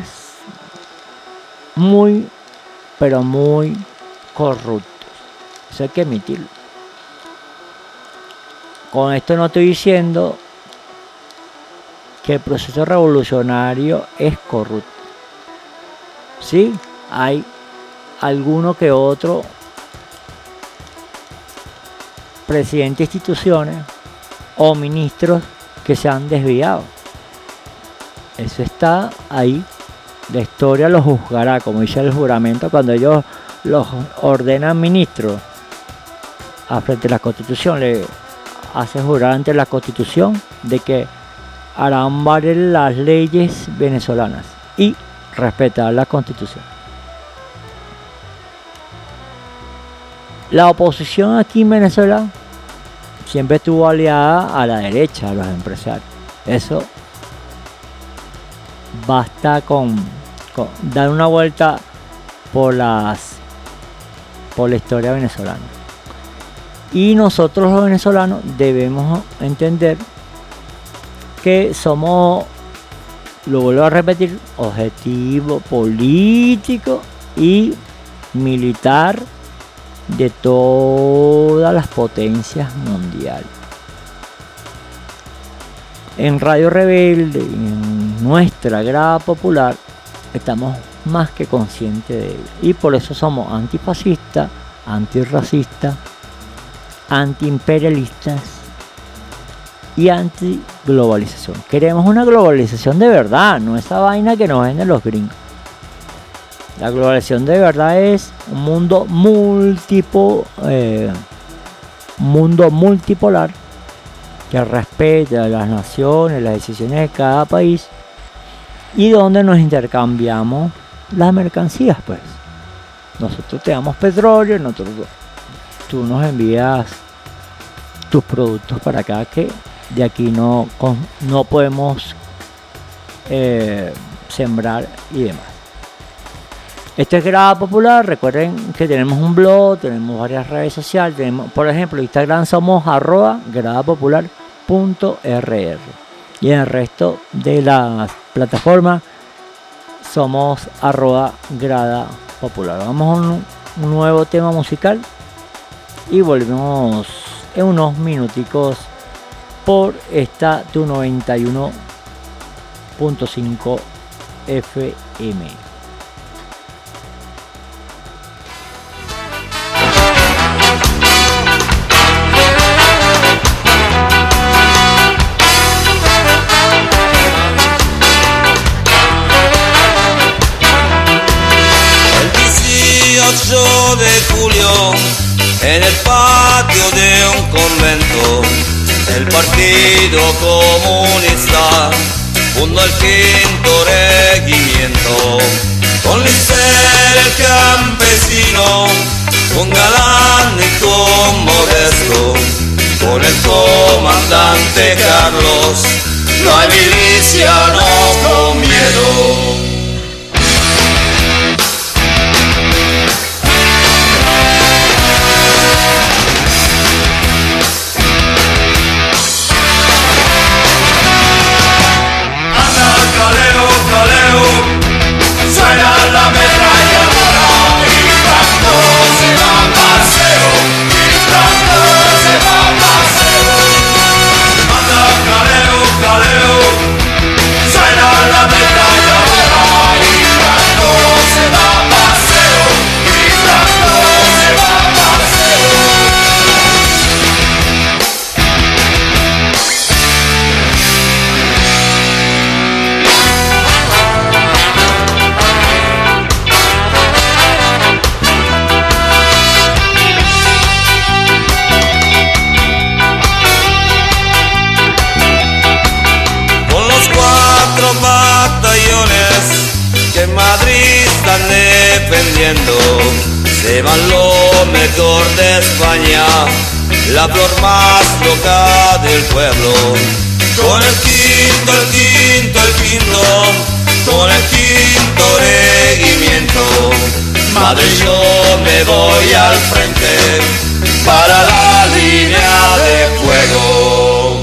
muy, pero muy corruptos. Eso hay que admitirlo. Con esto no estoy diciendo que el proceso revolucionario es corrupto. Sí, hay alguno que otro presidente de instituciones o ministros que se han desviado. Eso está ahí. La historia lo juzgará, como dice el juramento, cuando ellos los ordenan ministros a frente a la Constitución, le hace jurar ante la Constitución de que harán valer las leyes venezolanas y respetar la Constitución. La oposición aquí en Venezuela siempre estuvo aliada a la derecha, a los empresarios. Eso basta con dar una vuelta por la historia venezolana. Y nosotros los venezolanos debemos entender que somos, lo vuelvo a repetir, objetivo político y militar de todas las potencias mundiales. En Radio Rebelde, en nuestra grada popular, estamos más que conscientes de ello. Y por eso somos antifascistas, antirracistas, antiimperialistas y antiglobalización. Queremos una globalización de verdad, no esa vaina que nos venden los gringos. La globalización de verdad es un mundo multipolar que respeta las naciones, las decisiones de cada país y donde nos intercambiamos las mercancías, pues. Nosotros te damos petróleo, tú nos envías tus productos para acá, que de aquí no podemos sembrar y demás. Esto es Grada Popular. Recuerden que tenemos un blog, tenemos varias redes sociales. Tenemos, por ejemplo, Instagram somos @gradapopular.rr. Y en el resto de las plataformas somos @Grada Popular. Vamos a un nuevo tema musical y volvemos en unos minuticos por esta tu 91.5 FM. El 18 de julio, en el patio de un convento, el Partido Comunista fundó el 5º regimiento. Con Lister el campesino, con Galán y con Modesto, con el comandante Carlos, no hay miliciano con miedo. Suena la ametralladora y Franco se va a paseo, y Franco se va a paseo. Anda caleo, caleo, suena la ametralladora y Franco se va a paseo, y Franco se va a paseo. Batallones que en Madrid están defendiendo, se van lo mejor de España, la flor más loca del pueblo. Con el quinto, con el 5º regimiento, madre, yo me voy al frente para la línea de fuego.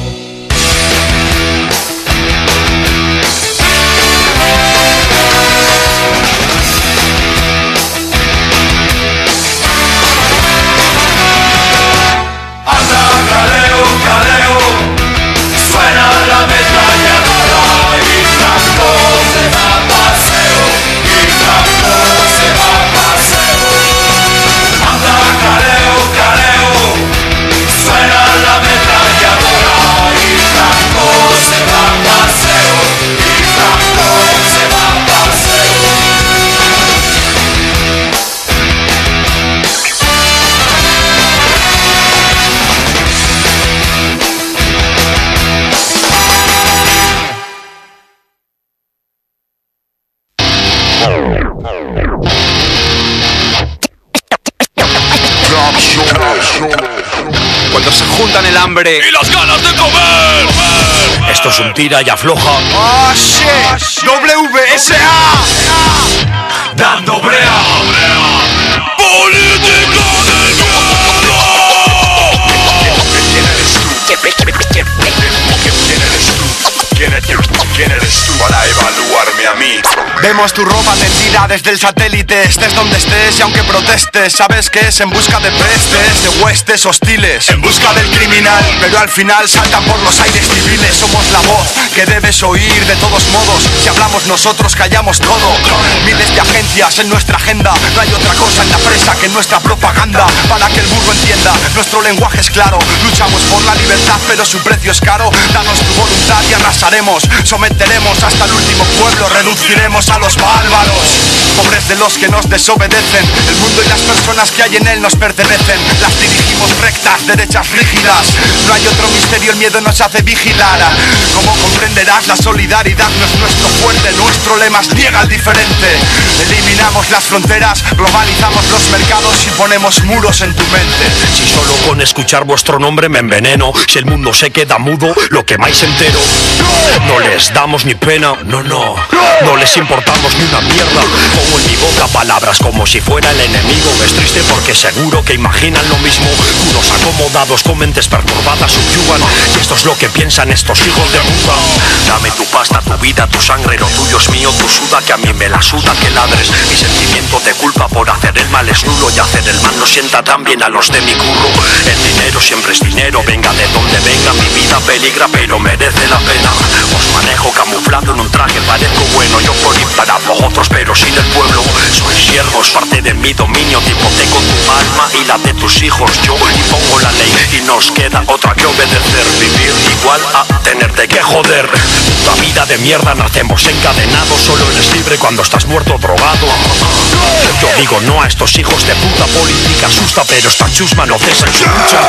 Suena la ametralladora y Franco se va a paseo, y Franco se va a paseo. Anda caleo, caleo, suena la ametralladora y Franco se va a paseo, y Franco se va a paseo. Cuando se juntan el hambre ¡Y las ganas de comer! Esto es un tira y afloja. ¡Oh, shit! WSA. Dando brea. Política del miedo. ¿Quién eres tú para evaluarme a mí? Vemos tu ropa tendida desde el satélite, estés donde estés y aunque protestes, sabes que es en busca de pestes, de huestes hostiles, en busca del criminal, pero al final saltan por los aires civiles. Somos la voz que debes oír de todos modos, si hablamos nosotros callamos todo. Miles de agencias en nuestra agenda, no hay otra cosa en la presa que nuestra propaganda. Para que el burro entienda, nuestro lenguaje es claro, luchamos por la libertad pero su precio es caro. Danos tu voluntad y arrasaremos, someteremos hasta el último pueblo, reduciremos a los bárbaros, pobres de los que nos desobedecen. El mundo y las personas que hay en él nos pertenecen, las dirigimos rectas, derechas, rígidas. No hay otro misterio, el miedo nos hace vigilar. Como comprenderás, la solidaridad no es nuestro fuerte, nuestro lema es niega al diferente. Eliminamos las fronteras, globalizamos los mercados y ponemos muros en tu mente. Si solo con escuchar vuestro nombre me enveneno, si el mundo se queda mudo, lo quemáis entero. No les damos ni pena, no les importamos ni una mierda. Pongo en mi boca palabras como si fuera el enemigo. Es triste porque seguro que imaginan lo mismo. Unos acomodados con mentes perturbadas subyugan, y esto es lo que piensan estos hijos de puta. Dame tu pasta, tu vida, tu sangre, lo tuyo es mío, tu suda, que a mí me la suda que ladres. Mi sentimiento de culpa por hacer el mal es nulo, y hacer el mal no sienta tan bien a los de mi curro. El dinero siempre es dinero, venga de donde venga, mi vida peligra pero merece la pena. Os manejo camuflado en un traje, parezco bueno, yo por ir para vosotros pero sin el pueblo. Soy siervos, parte de mi dominio, te hipoteco tu alma y la de tus hijos. Yo impongo la ley y nos queda otra que obedecer. Vivir igual a tenerte que joder. Puta vida de mierda, nacemos encadenados, solo eres libre cuando estás muerto drogado. Yo digo no a estos hijos de puta, política asusta pero esta chusma no cesa en su lucha.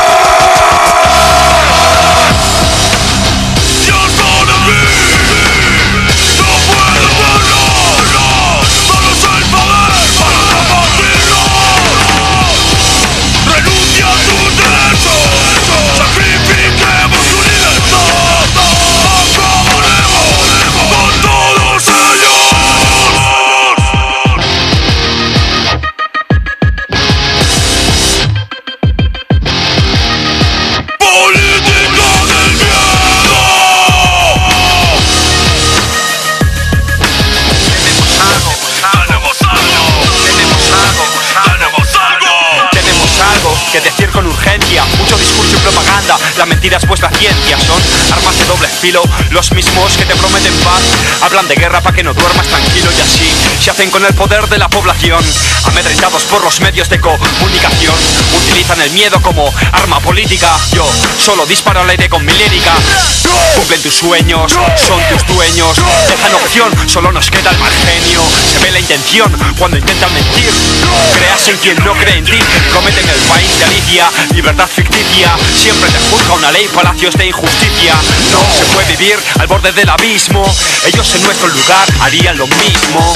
Que decir con urgencia, mucho discurso y propaganda. La mentira es vuestra ciencia, son armas de doble filo. Los mismos que te prometen paz hablan de guerra para que no duermas tranquilo, y así se hacen con el poder de la población. Amedrentados por los medios de comunicación, utilizan el miedo como arma política. Yo solo disparo al aire con mi lírica. Cumplen tus sueños, son tus dueños. Dejan opción, solo nos queda el mal genio. Se ve la intención cuando intentan mentir. Creas en quien no cree en ti. Prometen el país de Alicia, libertad ficticia. Siempre te juzga una ley, palacios de injusticia. No se puede vivir al borde del abismo. Ellos en nuestro lugar harían lo mismo.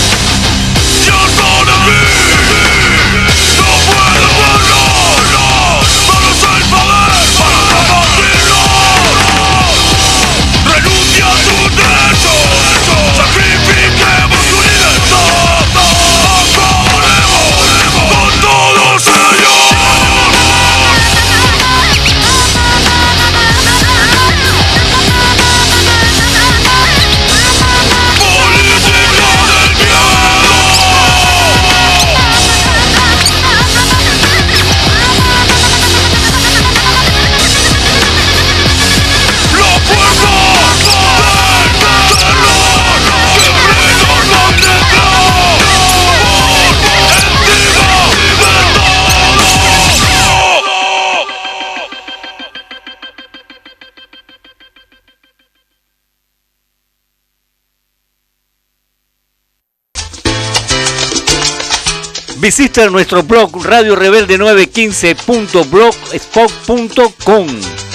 Visita nuestro blog Radio Rebelde 915.blogspot.com.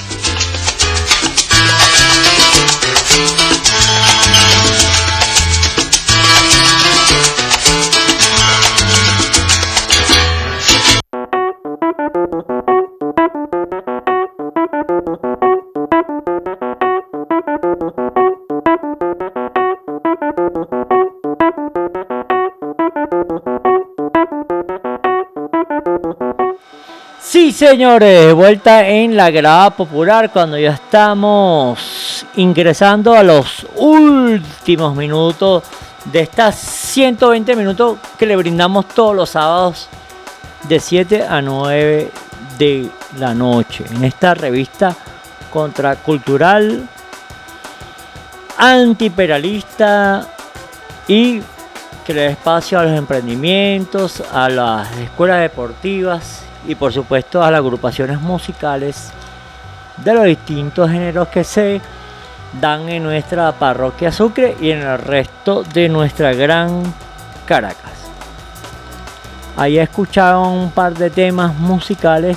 Sí, señores, vuelta en la grada popular cuando ya estamos ingresando a los últimos minutos de estas 120 minutos que le brindamos todos los sábados de 7 a 9 de la noche en esta revista contracultural, antiimperialista y que le da espacio a los emprendimientos, a las escuelas deportivas y por supuesto a las agrupaciones musicales de los distintos géneros que se dan en nuestra parroquia Sucre y en el resto de nuestra gran Caracas. Ahí escucharon un par de temas musicales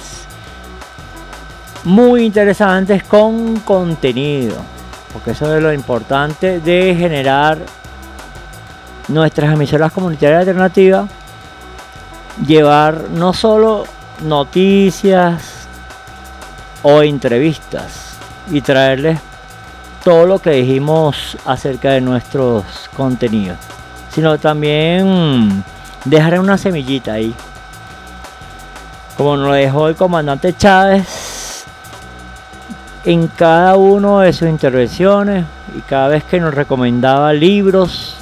muy interesantes con contenido, porque eso es lo importante de generar nuestras emisoras comunitarias alternativas llevar no solo noticias o entrevistas y traerles todo lo que dijimos acerca de nuestros contenidos, sino también dejar una semillita ahí, como nos lo dejó el comandante Chávez en cada una de sus intervenciones y cada vez que nos recomendaba libros,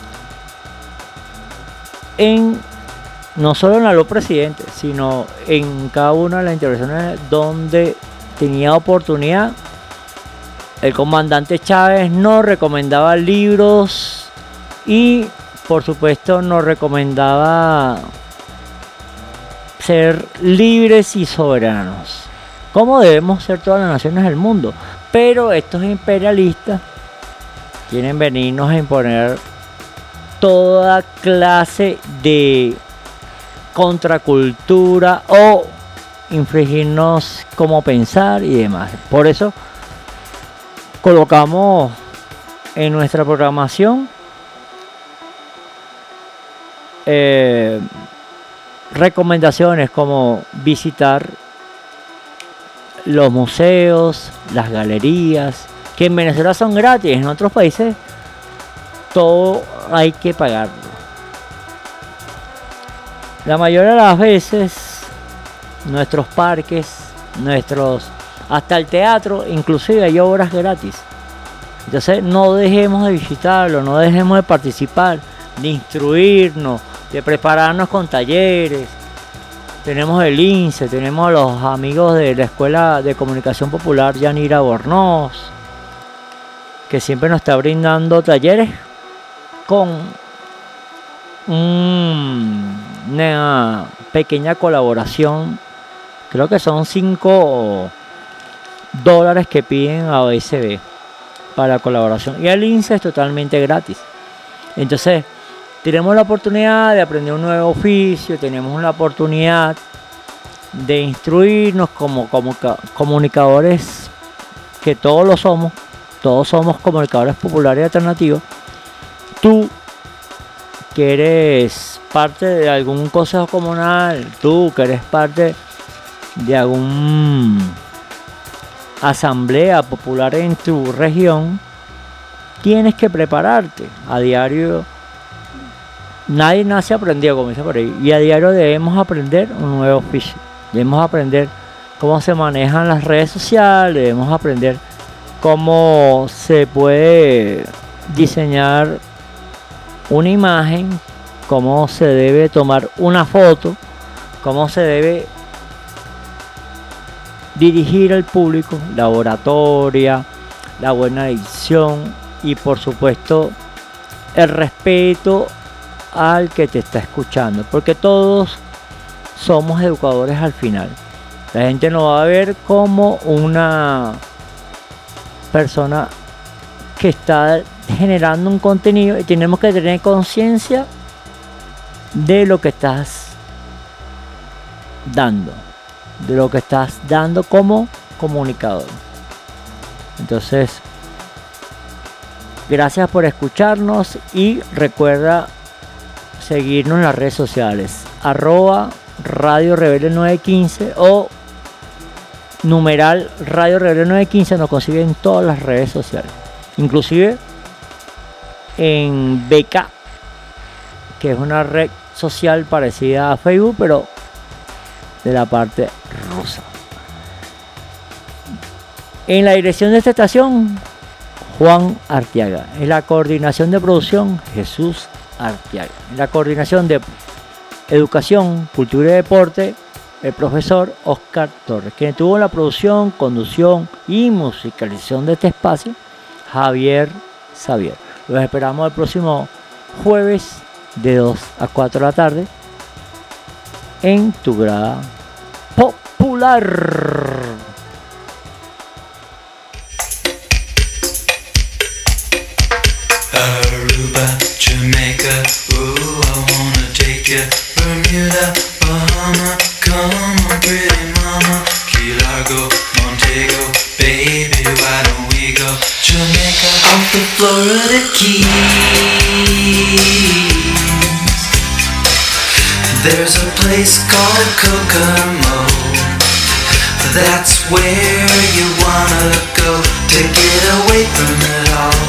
no solo en la Luz Presidente, sino en cada una de las intervenciones donde tenía oportunidad. El comandante Chávez nos recomendaba libros y por supuesto nos recomendaba ser libres y soberanos, como debemos ser todas las naciones del mundo. Pero estos imperialistas quieren venirnos a imponer toda clase de contracultura o infringirnos cómo pensar y demás. Por eso colocamos en nuestra programación recomendaciones como visitar los museos, las galerías, que en Venezuela son gratis, en otros países todo hay que pagarlo. La mayoría de las veces nuestros parques, hasta el teatro, inclusive hay obras gratis. Entonces no dejemos de visitarlo, no dejemos de participar, de instruirnos, de prepararnos con talleres. Tenemos el INSE, tenemos a los amigos de la Escuela de Comunicación Popular Yanira Bornoz, que siempre nos está brindando talleres con una pequeña colaboración. Creo que son $5 que piden a OSB para colaboración. Y el INSE es totalmente gratis. Entonces, tenemos la oportunidad de aprender un nuevo oficio, tenemos la oportunidad de instruirnos como comunicadores, que todos somos comunicadores populares y alternativos. Tú que eres parte de algún consejo comunal, tú que eres parte de alguna asamblea popular en tu región, tienes que prepararte a diario. Nadie nace aprendido, como dice por ahí, y a diario debemos aprender un nuevo oficio. Debemos aprender cómo se manejan las redes sociales, debemos aprender cómo se puede diseñar una imagen, cómo se debe tomar una foto, cómo se debe dirigir al público, la oratoria, la buena dicción y por supuesto el respeto al que te está escuchando, porque todos somos educadores al final. La gente nos va a ver como una persona que está generando un contenido y tenemos que tener conciencia de lo que estás dando como comunicador. Entonces, gracias por escucharnos y recuerda seguirnos en las redes sociales @Radio Rebelde 915 o numeral Radio Rebelde 915. Nos consiguen en todas las redes sociales, inclusive en BK, que es una red social parecida a Facebook pero de la parte rusa. En la dirección de esta estación, Juan Arteaga. En la coordinación de producción, Jesús Arteaga. En la coordinación de educación, cultura y deporte, el profesor Oscar Torres. Quien tuvo la producción, conducción y musicalización de este espacio, Javier Xavier. Los esperamos el próximo jueves de 2 a 4 de la tarde en tu grada popular. Aruba, Jamaica, ooh, I wanna take ya. Bermuda, Bahama, come on, pretty mama. Key Largo, Montego, baby, why don't we go? Jamaica, off the Florida Keys. There's a place place called Kokomo. That's where you wanna go to get away from it all.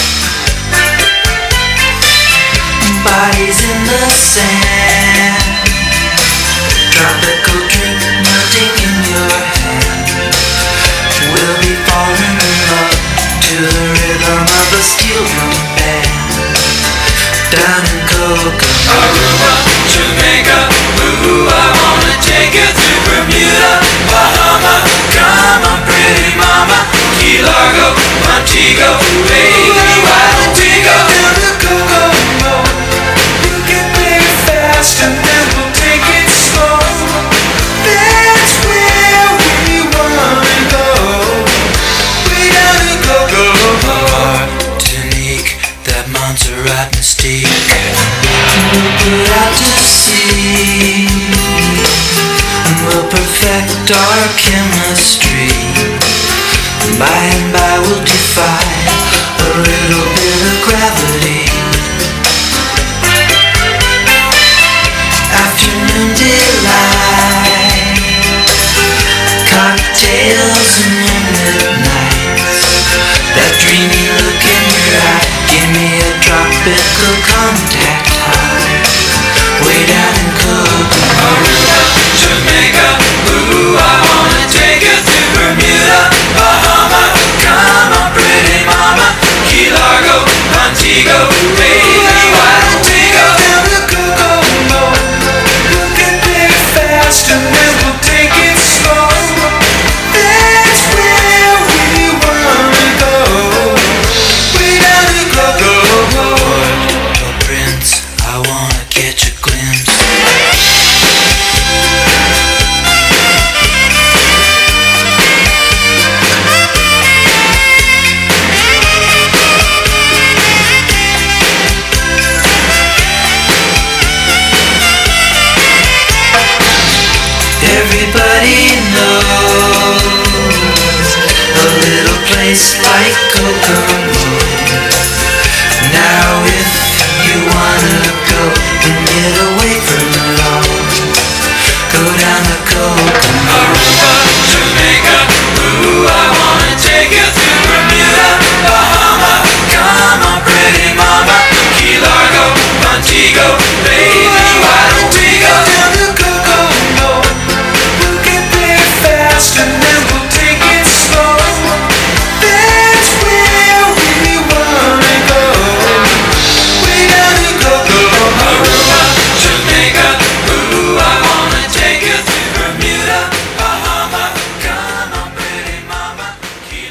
Bodies in the sand, tropical drink melting in your hand. We'll be falling in love to the rhythm of a steel drum band. Down in Kokomo, Aruba, Jamaica, ooh, I wanna take you to Bermuda, Bahama, come on pretty mama, Key Largo, Montego, baby, why don't we go down to Kokomo? We'll get there fast and then we'll take it slow. That's where we wanna go, way down to Kokomo. Martinique, that Montserrat mystique, we'll put out to sea, and we'll perfect our chemistry. By and by we'll defy a little bit of gravity. Afternoon delight, cocktails and moonlit nights. That dreamy look in your eye, give me a tropical contact high. Way down in Kokomo, Aruba, Jamaica, ooh, I wanna take you to Bermuda, Bahama, come on pretty mama, Key Largo, Montego, baby, why don't we go down to Kokomo? We'll get there fast and then we'll take it slow. That's where we wanna go, way down to Kokomo. Oh Prince, I wanna catch a glimpse. Everybody knows a little place like Kokomo. Now if you wanna go and get away from it all, go down to Kokomo.